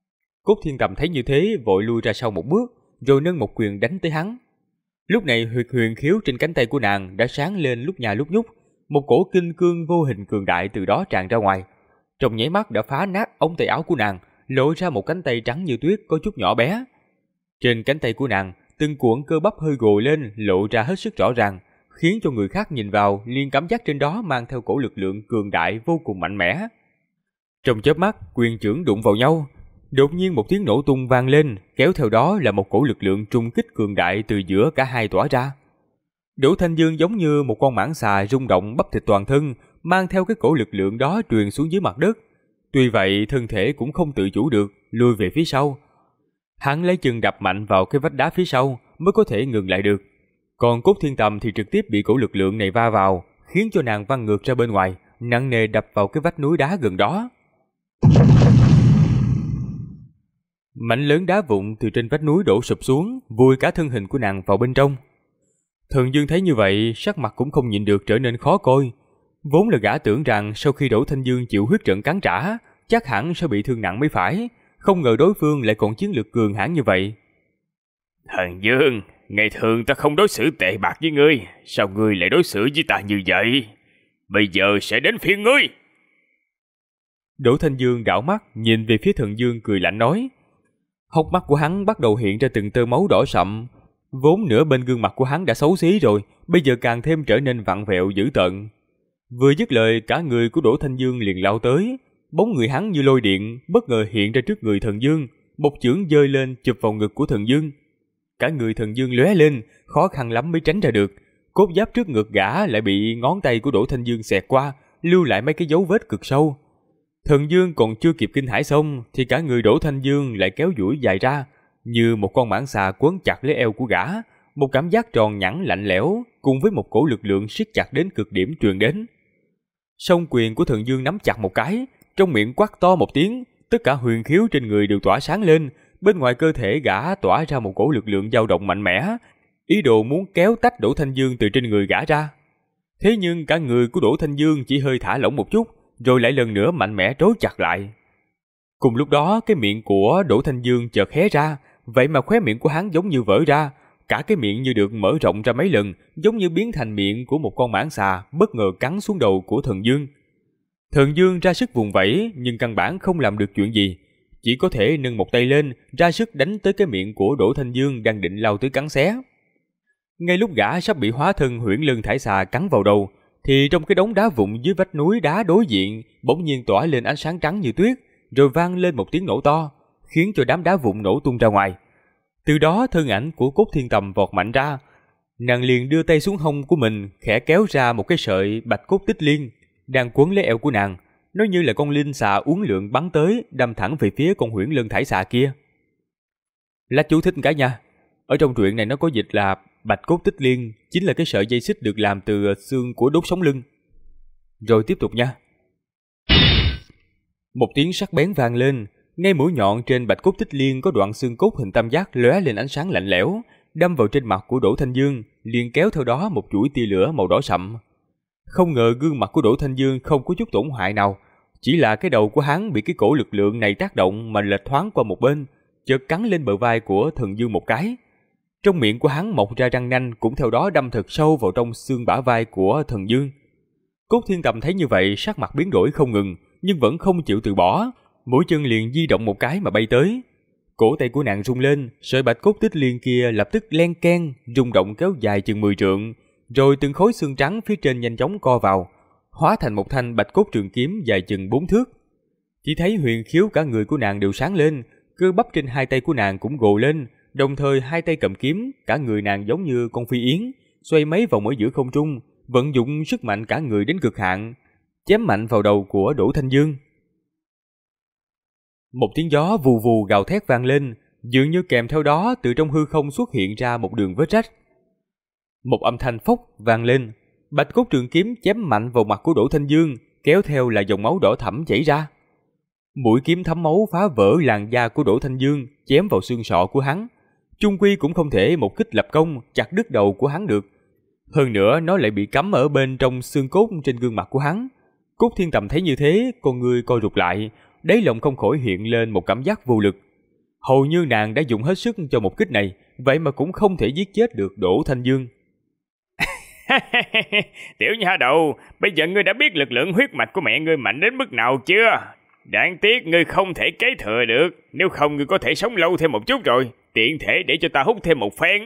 Speaker 1: Cốt Thiên Tầm thấy như thế, vội lui ra sau một bước, rồi nâng một quyền đánh tới hắn. Lúc này huyệt huyền khiếu trên cánh tay của nàng đã sáng lên lúc nhà lúc nhúc, một cổ kinh cương vô hình cường đại từ đó tràn ra ngoài, trong nháy mắt đã phá nát ống tay áo của nàng, lộ ra một cánh tay trắng như tuyết có chút nhỏ bé. Trên cánh tay của nàng, từng cuộn cơ bắp hơi gồ lên, lộ ra hết sức rõ ràng, khiến cho người khác nhìn vào liền cảm giác trên đó mang theo cổ lực lượng cường đại vô cùng mạnh mẽ. Trong chớp mắt, quyền chưởng đụng vào nhau, đột nhiên một tiếng nổ tung vang lên, kéo theo đó là một cổ lực lượng trung kích cường đại từ giữa cả hai tỏa ra. Đỗ Thanh Dương giống như một con mãng xà rung động bắp thịt toàn thân, mang theo cái cổ lực lượng đó truyền xuống dưới mặt đất. Tuy vậy, thân thể cũng không tự chủ được, lùi về phía sau. Hắn lấy chân đập mạnh vào cái vách đá phía sau mới có thể ngừng lại được. Còn Cốt Thiên Tầm thì trực tiếp bị cổ lực lượng này va vào, khiến cho nàng văng ngược ra bên ngoài, nặng nề đập vào cái vách núi đá gần đó. Mảnh lớn đá vụn từ trên vách núi đổ sụp xuống, vùi cả thân hình của nàng vào bên trong. Thần Dương thấy như vậy, sắc mặt cũng không nhịn được trở nên khó coi. Vốn là gã tưởng rằng sau khi Đỗ Thanh Dương chịu huyết trận cắn trả, chắc hẳn sẽ bị thương nặng mới phải, không ngờ đối phương lại còn chiến lược cường hãn như vậy.
Speaker 2: Thần Dương, ngày thường ta không đối xử tệ bạc với ngươi, sao ngươi lại đối xử với ta như vậy? Bây giờ sẽ đến phiên ngươi.
Speaker 1: Đỗ Thanh Dương đảo mắt nhìn về phía Thần Dương cười lạnh nói. Hốc mắt của hắn bắt đầu hiện ra từng tơ máu đỏ sậm, vốn nửa bên gương mặt của hắn đã xấu xí rồi, bây giờ càng thêm trở nên vặn vẹo dữ tợn. Vừa dứt lời, cả người của Đỗ Thanh Dương liền lao tới, bóng người hắn như lôi điện, bất ngờ hiện ra trước người Thần Dương, một chưởng giơ lên chụp vào ngực của Thần Dương. Cả người Thần Dương lóe lên, khó khăn lắm mới tránh ra được. Cốt giáp trước ngực gã lại bị ngón tay của Đỗ Thanh Dương xẹt qua, lưu lại mấy cái dấu vết cực sâu. Thần Dương còn chưa kịp kinh hãi xong, thì cả người Đỗ Thanh Dương lại kéo duỗi dài ra, như một con mãng xà quấn chặt lấy eo của gã. Một cảm giác tròn nhẵn lạnh lẽo, cùng với một cổ lực lượng siết chặt đến cực điểm truyền đến. Song quyền của Thần Dương nắm chặt một cái, trong miệng quát to một tiếng, tất cả huyền khiếu trên người đều tỏa sáng lên, bên ngoài cơ thể gã tỏa ra một cổ lực lượng dao động mạnh mẽ, ý đồ muốn kéo tách Đỗ Thanh Dương từ trên người gã ra. Thế nhưng cả người của Đỗ Thanh Dương chỉ hơi thả lỏng một chút, rồi lại lần nữa mạnh mẽ trói chặt lại. Cùng lúc đó, cái miệng của Đỗ Thanh Dương chợt hé ra, vậy mà khóe miệng của hắn giống như vỡ ra, cả cái miệng như được mở rộng ra mấy lần, giống như biến thành miệng của một con mãng xà bất ngờ cắn xuống đầu của Thần Dương. Thần Dương ra sức vùng vẫy nhưng căn bản không làm được chuyện gì, chỉ có thể nâng một tay lên, ra sức đánh tới cái miệng của Đỗ Thanh Dương đang định lao tới cắn xé. Ngay lúc gã sắp bị hóa thân Huyễn Lân Thải Xà cắn vào đầu, thì trong cái đống đá vụn dưới vách núi đá đối diện bỗng nhiên tỏa lên ánh sáng trắng như tuyết, rồi vang lên một tiếng nổ to, khiến cho đám đá vụn nổ tung ra ngoài. Từ đó thân ảnh của Cốt Thiên Tầm vọt mạnh ra, nàng liền đưa tay xuống hông của mình, khẽ kéo ra một cái sợi bạch cốt tích liên đang quấn lấy eo của nàng, nó như là con linh xà uốn lượn bắn tới, đâm thẳng về phía con Huyễn Lân Thải Xà kia. Lá chú thích cả nha, ở trong truyện này nó có dịch là bạch cốt tích liên chính là cái sợi dây xích được làm từ xương của đốt sống lưng. Rồi tiếp tục nha. Một tiếng sắc bén vang lên, ngay mũi nhọn trên bạch cốt tích liên có đoạn xương cốt hình tam giác lóe lên ánh sáng lạnh lẽo, đâm vào trên mặt của Đỗ Thanh Dương, liền kéo theo đó một chuỗi tia lửa màu đỏ sậm. Không ngờ gương mặt của Đỗ Thanh Dương không có chút tổn hại nào, chỉ là cái đầu của hắn bị cái cổ lực lượng này tác động mà lệch thoáng qua một bên, chợt cắn lên bờ vai của Thần Dương một cái. Trong miệng của hắn mọc ra răng nanh cũng theo đó đâm thật sâu vào trong xương bả vai của Thần Dương. Cốt Thiên Tầm thấy như vậy, sắc mặt biến đổi không ngừng, nhưng vẫn không chịu từ bỏ, mũi chân liền di động một cái mà bay tới. Cổ tay của nàng rung lên, sợi bạch cốt tích liên kia lập tức len keng, rung động kéo dài chừng 10 trượng, rồi từng khối xương trắng phía trên nhanh chóng co vào, hóa thành một thanh bạch cốt trường kiếm dài chừng 4 thước. Chỉ thấy huyền khiếu cả người của nàng đều sáng lên, cơ bắp trên hai tay của nàng cũng gồ lên, đồng thời hai tay cầm kiếm, cả người nàng giống như con phi yến, xoay mấy vòng ở giữa không trung, vận dụng sức mạnh cả người đến cực hạn, chém mạnh vào đầu của Đỗ Thanh Dương. Một tiếng gió vù vù gào thét vang lên, dường như kèm theo đó từ trong hư không xuất hiện ra một đường vết rách. Một âm thanh phốc vang lên, bạch cốt trường kiếm chém mạnh vào mặt của Đỗ Thanh Dương, kéo theo là dòng máu đỏ thẫm chảy ra. Mũi kiếm thấm máu phá vỡ làn da của Đỗ Thanh Dương, chém vào xương sọ của hắn. Chung quy cũng không thể một kích lập công chặt đứt đầu của hắn được. Hơn nữa nó lại bị cắm ở bên trong xương cốt trên gương mặt của hắn. Cốt Thiên Tầm thấy như thế, con người co rụt lại, đáy lòng không khỏi hiện lên một cảm giác vô lực. Hầu như nàng đã dùng hết sức cho một kích này, vậy mà cũng không thể giết chết được Đỗ Thanh Dương.
Speaker 2: Tiểu nha đầu, bây giờ ngươi đã biết lực lượng huyết mạch của mẹ ngươi mạnh đến mức nào chưa? Đáng tiếc ngươi không thể kế thừa được, nếu không ngươi có thể sống lâu thêm một chút rồi, tiện thể để cho ta hút thêm một phen.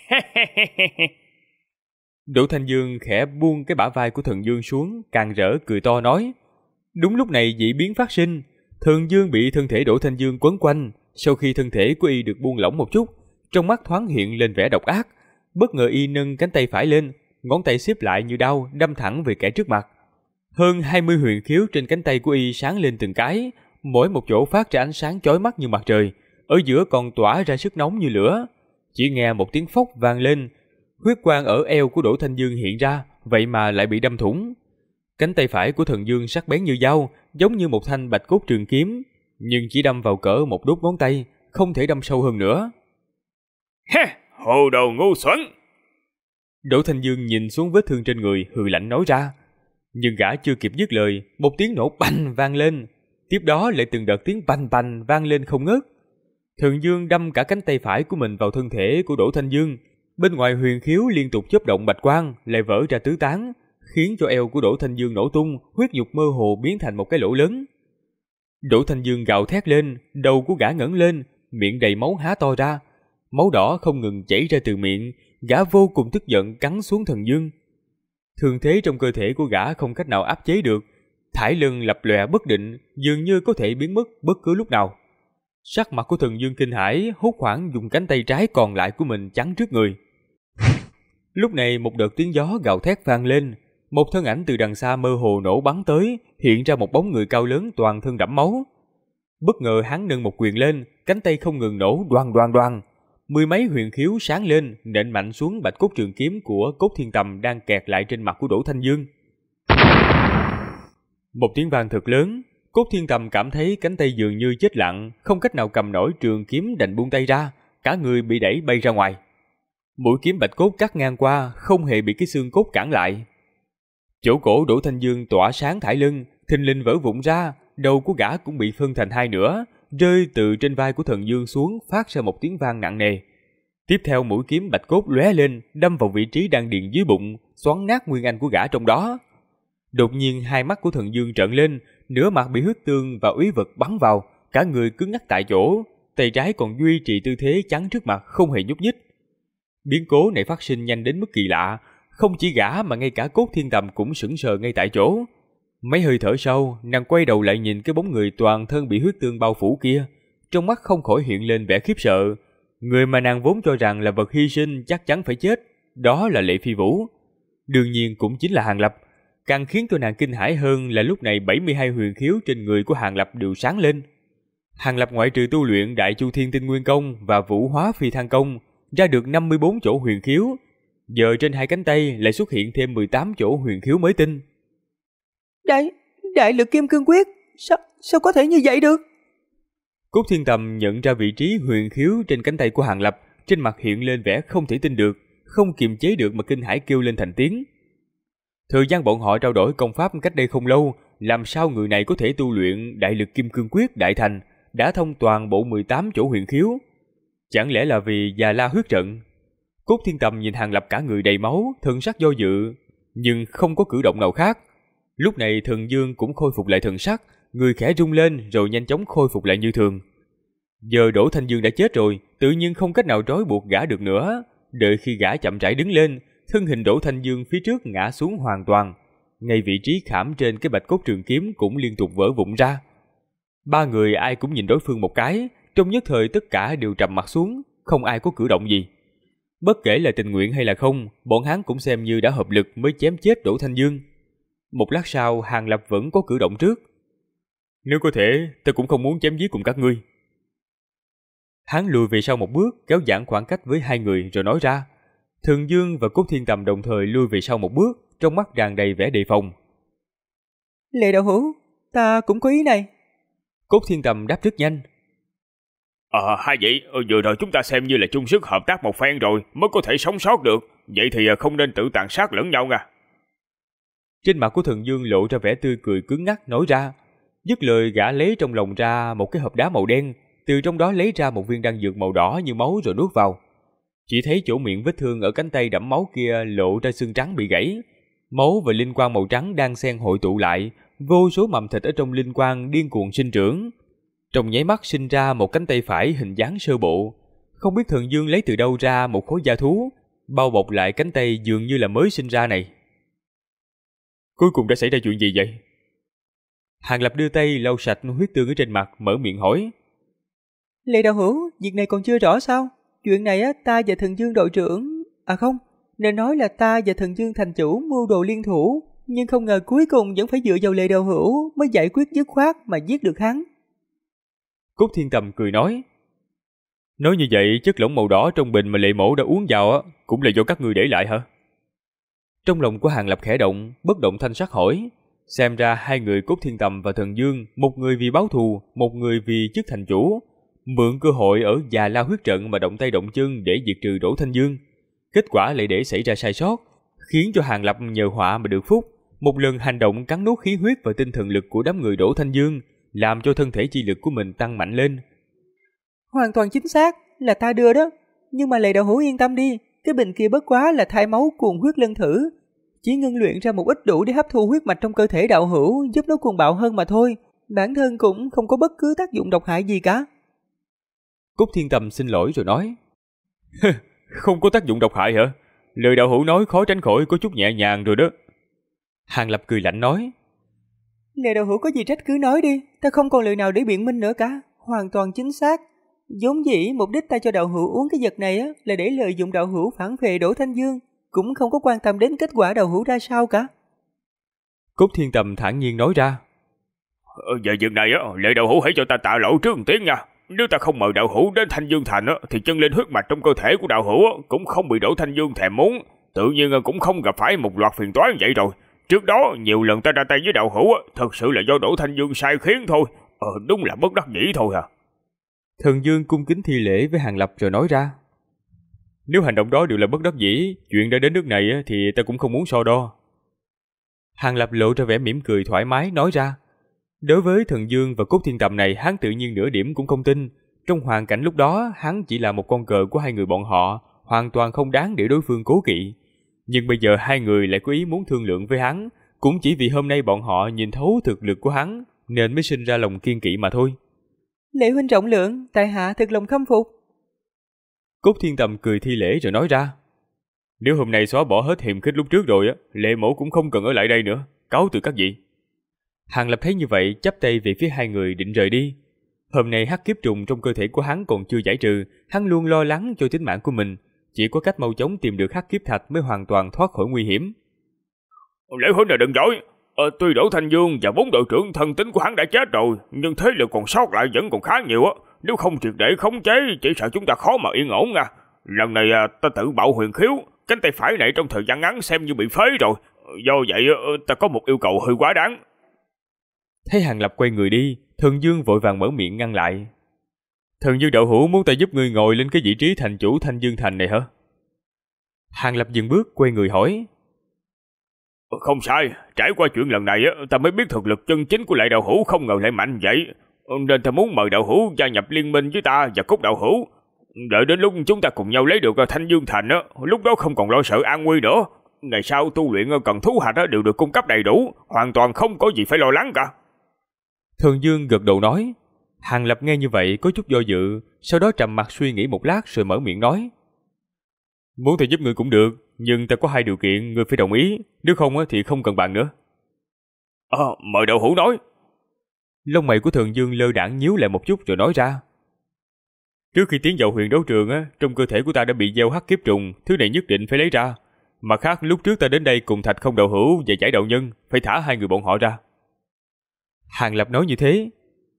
Speaker 1: Đỗ Thanh Dương khẽ buông cái bả vai của Thần Dương xuống, càng rỡ cười to nói. Đúng lúc này dị biến phát sinh, Thần Dương bị thân thể Đỗ Thanh Dương quấn quanh, sau khi thân thể của y được buông lỏng một chút, trong mắt thoáng hiện lên vẻ độc ác, bất ngờ y nâng cánh tay phải lên, ngón tay xếp lại như đao đâm thẳng về kẻ trước mặt. Hơn 20 huyền khiếu trên cánh tay của y sáng lên từng cái, mỗi một chỗ phát ra ánh sáng chói mắt như mặt trời, ở giữa còn tỏa ra sức nóng như lửa. Chỉ nghe một tiếng phốc vang lên, huyết quang ở eo của Đỗ Thanh Dương hiện ra, vậy mà lại bị đâm thủng. Cánh tay phải của Thần Dương sắc bén như dao, giống như một thanh bạch cốt trường kiếm, nhưng chỉ đâm vào cỡ một đốt ngón tay, không thể đâm sâu hơn nữa.
Speaker 2: Ha, hồ đồ ngu xuẩn!
Speaker 1: Đỗ Thanh Dương nhìn xuống vết thương trên người, hừ lạnh nói ra. Nhưng gã chưa kịp dứt lời, một tiếng nổ bành vang lên, tiếp đó lại từng đợt tiếng bành bành vang lên không ngớt. Thần Dương đâm cả cánh tay phải của mình vào thân thể của Đỗ Thanh Dương, bên ngoài huyền khiếu liên tục chớp động bạch quang, lại vỡ ra tứ tán, khiến cho eo của Đỗ Thanh Dương nổ tung, huyết nhục mơ hồ biến thành một cái lỗ lớn. Đỗ Thanh Dương gào thét lên, đầu của gã ngẩng lên, miệng đầy máu há to ra, máu đỏ không ngừng chảy ra từ miệng, gã vô cùng tức giận cắn xuống Thần Dương. Thương thế trong cơ thể của gã không cách nào áp chế được, thải lưng lập lòe bất định, dường như có thể biến mất bất cứ lúc nào. Sắc mặt của Thần Dương kinh hãi, hốt hoảng dùng cánh tay trái còn lại của mình chắn trước người. Lúc này một đợt tiếng gió gào thét vang lên, một thân ảnh từ đằng xa mơ hồ nổ bắn tới, hiện ra một bóng người cao lớn toàn thân đẫm máu. Bất ngờ hắn nâng một quyền lên, cánh tay không ngừng nổ đoan đoan đoan. Mười mấy huyền khiếu sáng lên, nện mạnh xuống bạch cốt trường kiếm của Cốt Thiên Tầm đang kẹt lại trên mặt của Đỗ Thanh Dương. Một tiếng vang thật lớn, Cốt Thiên Tầm cảm thấy cánh tay dường như chết lặng, không cách nào cầm nổi trường kiếm, đành buông tay ra, cả người bị đẩy bay ra ngoài. Mũi kiếm bạch cốt cắt ngang qua, không hề bị cái xương cốt cản lại. Chỗ cổ Đỗ Thanh Dương tỏa sáng thải lưng, thình lình vỡ vụn ra, đầu của gã cũng bị phân thành hai nửa, rơi từ trên vai của Thần Dương xuống, phát ra một tiếng vang nặng nề. Tiếp theo mũi kiếm bạch cốt lóe lên, đâm vào vị trí đang điền dưới bụng, xoắn nát nguyên anh của gã trong đó. Đột nhiên hai mắt của Thần Dương trợn lên, nửa mặt bị huyết tương và úy vật bắn vào, cả người cứng ngắc tại chỗ, tay trái còn duy trì tư thế chắn trước mặt không hề nhúc nhích. Biến cố này phát sinh nhanh đến mức kỳ lạ, không chỉ gã mà ngay cả Cốt Thiên Tầm cũng sững sờ ngay tại chỗ. Mấy hơi thở sau, nàng quay đầu lại nhìn cái bóng người toàn thân bị huyết tương bao phủ kia, trong mắt không khỏi hiện lên vẻ khiếp sợ. Người mà nàng vốn cho rằng là vật hy sinh chắc chắn phải chết, đó là Lệ Phi Vũ. Đương nhiên cũng chính là Hàng Lập. Càng khiến cho nàng kinh hãi hơn là lúc này 72 huyền khiếu trên người của Hàng Lập đều sáng lên. Hàng Lập ngoại trừ tu luyện Đại Chu Thiên Tinh Nguyên Công và Vũ Hóa Phi Thăng Công, ra được 54 chỗ huyền khiếu, giờ trên hai cánh tay lại xuất hiện thêm 18 chỗ huyền khiếu mới tinh.
Speaker 3: Đại lực kim cương quyết, sao có thể như vậy được?
Speaker 1: Cốt Thiên Tầm nhận ra vị trí huyền khiếu trên cánh tay của Hàng Lập, trên mặt hiện lên vẻ không thể tin được, không kiềm chế được mà kinh hãi kêu lên thành tiếng. Thời gian bọn họ trao đổi công pháp cách đây không lâu, làm sao người này có thể tu luyện Đại lực kim cương quyết đại thành, đã thông toàn bộ 18 chỗ huyền khiếu? Chẳng lẽ là vì Già La huyết trận? Cốt Thiên Tầm nhìn Hàng Lập cả người đầy máu, thần sắc do dự, nhưng không có cử động nào khác. Lúc này Thần Dương cũng khôi phục lại thần sắc, người khẽ rung lên rồi nhanh chóng khôi phục lại như thường. Giờ Đỗ Thanh Dương đã chết rồi, tự nhiên không cách nào trói buộc gã được nữa. Đợi khi gã chậm rãi đứng lên, thân hình Đỗ Thanh Dương phía trước ngã xuống hoàn toàn. Ngay vị trí khảm trên cái bạch cốt trường kiếm cũng liên tục vỡ vụn ra. Ba người ai cũng nhìn đối phương một cái, trong nhất thời tất cả đều trầm mặt xuống, không ai có cử động gì. Bất kể là tình nguyện hay là không, bọn hắn cũng xem như đã hợp lực mới chém chết Đỗ Thanh Dương. Một lát sau, Hàng Lập vẫn có cử động trước. Nếu có thể, tôi cũng không muốn chém giết cùng các ngươi. Hắn lùi về sau một bước, kéo giãn khoảng cách với hai người rồi nói ra. Thần Dương và Cốt Thiên Tầm đồng thời lùi về sau một bước, trong mắt tràn đầy vẻ đề phòng.
Speaker 3: Lệ đạo hữu, ta cũng có ý này.
Speaker 1: Cốt Thiên Tầm đáp rất nhanh.
Speaker 2: Hai vị, vừa rồi chúng ta xem như là chung sức hợp tác một phen rồi mới có thể sống sót được. Vậy thì không nên tự tàn sát lẫn nhau nha.
Speaker 1: Trên mặt của Thần Dương lộ ra vẻ tươi cười cứng ngắc nói ra. Dứt lời gã lấy trong lòng ra một cái hộp đá màu đen, từ trong đó lấy ra một viên đan dược màu đỏ như máu rồi nuốt vào. Chỉ thấy chỗ miệng vết thương ở cánh tay đẫm máu kia lộ ra xương trắng bị gãy. Máu và linh quang màu trắng đang xen hội tụ lại, vô số mầm thịt ở trong linh quang điên cuồng sinh trưởng. Trong nháy mắt sinh ra một cánh tay phải hình dáng sơ bộ. Không biết Thần Dương lấy từ đâu ra một khối da thú, bao bọc lại cánh tay dường như là mới sinh ra này. Cuối cùng đã xảy ra chuyện gì vậy? Hàng Lập đưa tay lau sạch huyết tương ở trên mặt, mở miệng hỏi.
Speaker 3: Lệ đạo hữu, việc này còn chưa rõ sao? Chuyện này ta và Thần Dương đội trưởng... không, nên nói là ta và Thần Dương thành chủ mưu đồ liên thủ, nhưng không ngờ cuối cùng vẫn phải dựa vào Lệ đạo hữu mới giải quyết dứt khoát mà giết được hắn.
Speaker 1: Cốt Thiên Tầm cười nói. Nói như vậy, chất lỏng màu đỏ trong bình mà Lệ mổ đã uống vào cũng là do các ngươi để lại hả? Trong lòng của Hàng Lập khẽ động, bất động thanh sắc hỏi. Xem ra hai người Cốt Thiên Tầm và Thần Dương, một người vì báo thù, một người vì chức thành chủ, mượn cơ hội ở Già La huyết trận mà động tay động chân để diệt trừ Đỗ Thanh Dương. Kết quả lại để xảy ra sai sót, khiến cho Hàng Lập nhờ họa mà được phúc. Một lần hành động cắn nuốt khí huyết và tinh thần lực của đám người Đỗ Thanh Dương, làm cho thân thể chi lực của mình tăng mạnh lên.
Speaker 3: Hoàn toàn chính xác, là ta đưa đó. Nhưng mà Lệ đạo hữu yên tâm đi, cái bình kia bất quá là thai máu cuồng huyết lân thử. Chỉ ngưng luyện ra một ít đủ để hấp thu huyết mạch trong cơ thể đạo hữu, giúp nó cuồng bạo hơn mà thôi. Bản thân cũng không có bất cứ tác dụng độc hại gì cả.
Speaker 1: Cốt Thiên Tầm xin lỗi rồi nói. Không có tác dụng độc hại hả? Lời đạo hữu nói khó tránh khỏi có chút nhẹ nhàng rồi đó. Hàng Lập cười lạnh nói.
Speaker 3: Lệ đạo hữu có gì trách cứ nói đi, ta không còn lời nào để biện minh nữa cả. Hoàn toàn chính xác. Vốn dĩ mục đích ta cho đạo hữu uống cái vật này là để lợi dụng đạo hữu phản phệ Đỗ Thanh Dương, cũng không có quan tâm đến kết quả đạo hữu ra sao cả.
Speaker 1: Cốt Thiên Tầm thản nhiên nói ra.
Speaker 2: Về việc này Lệ đạo hữu hãy cho ta tạ lỗi trước một tiếng nha. Nếu ta không mời đạo hữu đến Thanh Dương Thành thì chân linh huyết mạch trong cơ thể của đạo hữu cũng không bị Đỗ Thanh Dương thèm muốn, tự nhiên cũng không gặp phải một loạt phiền toái vậy rồi. Trước đó nhiều lần ta ra tay với đạo hữu thật sự là do Đỗ Thanh Dương sai khiến thôi. Đúng là bất đắc dĩ thôi à.
Speaker 1: Thần Dương cung kính thi lễ với Hàng Lập rồi nói ra. Nếu hành động đó đều là bất đắc dĩ, chuyện đã đến nước này thì ta cũng không muốn so đo. Hàng Lập lộ ra vẻ mỉm cười thoải mái nói ra. Đối với Thần Dương và Cốt Thiên Tầm này, hắn tự nhiên nửa điểm cũng không tin. Trong hoàn cảnh lúc đó, hắn chỉ là một con cờ của hai người bọn họ, hoàn toàn không đáng để đối phương cố kỵ. Nhưng bây giờ hai người lại có ý muốn thương lượng với hắn, cũng chỉ vì hôm nay bọn họ nhìn thấu thực lực của hắn, nên mới sinh ra lòng kiên kỵ mà thôi.
Speaker 3: Lệ huynh rộng lượng, tại hạ thật lòng khâm phục.
Speaker 1: Cốt Thiên Tầm cười thi lễ rồi nói ra. Nếu hôm nay xóa bỏ hết hiềm khích lúc trước rồi, Lệ mẫu cũng không cần ở lại đây nữa, cáo từ các vị. Hàng Lập thấy như vậy, chắp tay về phía hai người định rời đi. Hôm nay hắc kiếp trùng trong cơ thể của hắn còn chưa giải trừ, hắn luôn lo lắng cho tính mạng của mình, chỉ có cách mau chóng tìm được hắc kiếp thạch mới hoàn toàn thoát khỏi nguy hiểm.
Speaker 2: Lễ huynh là đừng dối, tuy Đỗ Thanh Dương và 4 đội trưởng thân tín của hắn đã chết rồi, nhưng thế lực còn sót lại vẫn còn khá nhiều Nếu không triệt để khống chế, chỉ sợ chúng ta khó mà yên ổn nha. Lần này ta tự bạo huyền khiếu, cánh tay phải này trong thời gian ngắn xem như bị phế rồi. Do vậy ta có một yêu cầu hơi quá đáng.
Speaker 1: Thấy Hàng Lập quay người đi, Thần Dương vội vàng mở miệng ngăn lại. Thần Dương đạo hữu muốn ta giúp ngươi ngồi lên cái vị trí thành chủ Thanh Dương Thành này hả? Hàng Lập dừng bước quay người hỏi.
Speaker 2: Không sai, trải qua chuyện lần này ta mới biết thực lực chân chính của Lệ đạo hữu không ngờ lại mạnh vậy, nên ta muốn mời đạo hữu gia nhập liên minh với ta và Cốt đạo hữu. Đợi đến lúc chúng ta cùng nhau lấy được Thanh Dương Thành lúc đó không còn lo sợ an nguy nữa. Ngày sau tu luyện cần thú hạch đều được cung cấp đầy đủ, hoàn toàn không có gì phải lo lắng cả.
Speaker 1: Thần Dương gật đầu nói. Hàng Lập nghe như vậy có chút do dự, sau đó trầm mặt suy nghĩ một lát rồi mở miệng nói. Muốn ta giúp ngươi cũng được, nhưng ta có 2 điều kiện, ngươi phải đồng ý, nếu không thì không cần bàn nữa.
Speaker 2: Mời đạo hữu nói.
Speaker 1: Lông mày của Thần Dương lơ đãng nhíu lại một chút rồi nói ra. Trước khi tiến vào huyền đấu trường trong cơ thể của ta đã bị gieo hắc kiếp trùng, thứ này nhất định phải lấy ra. Mặt khác lúc trước ta đến đây cùng Thạch Không đạo hữu và Giải đạo nhân, phải thả 2 người bọn họ ra. Hàng Lập nói như thế.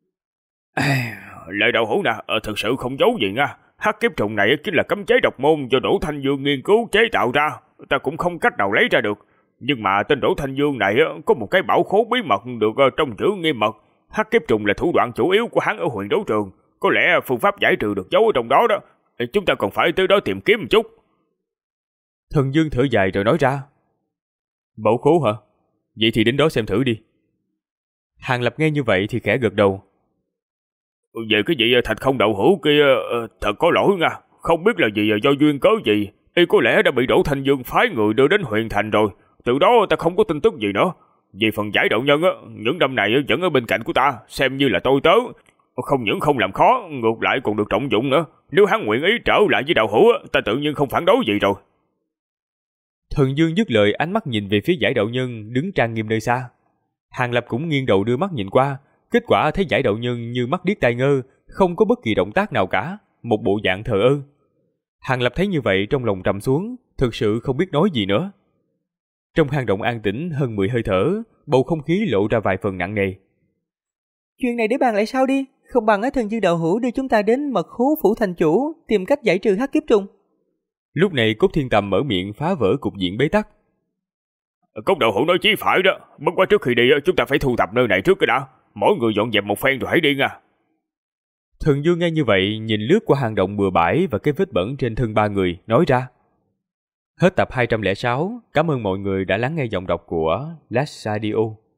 Speaker 2: Lệ đạo hữu nè, thực sự không giấu gì nha. Hắc kiếp trùng này chính là cấm chế độc môn do Đỗ Thanh Dương nghiên cứu chế tạo ra, ta cũng không cách nào lấy ra được. Nhưng mà tên Đỗ Thanh Dương này có một cái bảo khố bí mật được trong trữ nghiêm mật. Hắc kiếp trùng là thủ đoạn chủ yếu của hắn ở huyền đấu trường, có lẽ phương pháp giải trừ được giấu ở trong đó đó. Chúng ta còn phải tới đó tìm kiếm một chút.
Speaker 1: Thần Dương thở dài rồi nói ra. Bảo khố hả? Vậy thì đến đó xem thử đi. Hàng Lập nghe như vậy thì khẽ gật đầu.
Speaker 2: Về cái vị Thạch Không đạo hữu kia, thật có lỗi nha, không biết là gì do duyên cớ gì, y có lẽ đã bị Đỗ Thanh Dương phái người đưa đến huyền thành rồi, từ đó ta không có tin tức gì nữa. Về phần Giải đạo nhân những năm này vẫn ở bên cạnh của ta, xem như là tôi tớ, không những không làm khó, ngược lại còn được trọng dụng nữa. Nếu hắn nguyện ý trở lại với đạo hữu, ta tự nhiên không phản đối gì rồi.
Speaker 1: Thần Dương dứt lời, ánh mắt nhìn về phía Giải đạo nhân đứng trang nghiêm nơi xa. Hàng Lập cũng nghiêng đầu đưa mắt nhìn qua, kết quả thấy Giải đạo nhân như mắt điếc tai ngơ, không có bất kỳ động tác nào cả, một bộ dạng thờ ơ. Hàng Lập thấy như vậy trong lòng trầm xuống, thực sự không biết nói gì nữa. Trong hang động an tĩnh hơn 10 hơi thở, bầu không khí lộ ra vài phần nặng nề.
Speaker 3: Chuyện này để bàn lại sau đi, không bằng Thần Dương đạo hữu đưa chúng ta đến mật khố phủ thành chủ, tìm cách giải trừ hắc kiếp trùng.
Speaker 1: Lúc này Cốt Thiên Tầm mở miệng phá vỡ cục diện bế tắc.
Speaker 2: Cốt đạo hữu nói chí phải đó, bất quá trước khi đi chúng ta phải thu thập nơi này trước cái đã, mỗi người dọn dẹp một phen rồi hãy đi nha.
Speaker 1: Thần Dương nghe như vậy, nhìn lướt qua hang động bừa bãi và cái vết bẩn trên thân 3 người, nói ra. Hết tập 206, cảm ơn mọi người đã lắng nghe giọng đọc của Last Radio.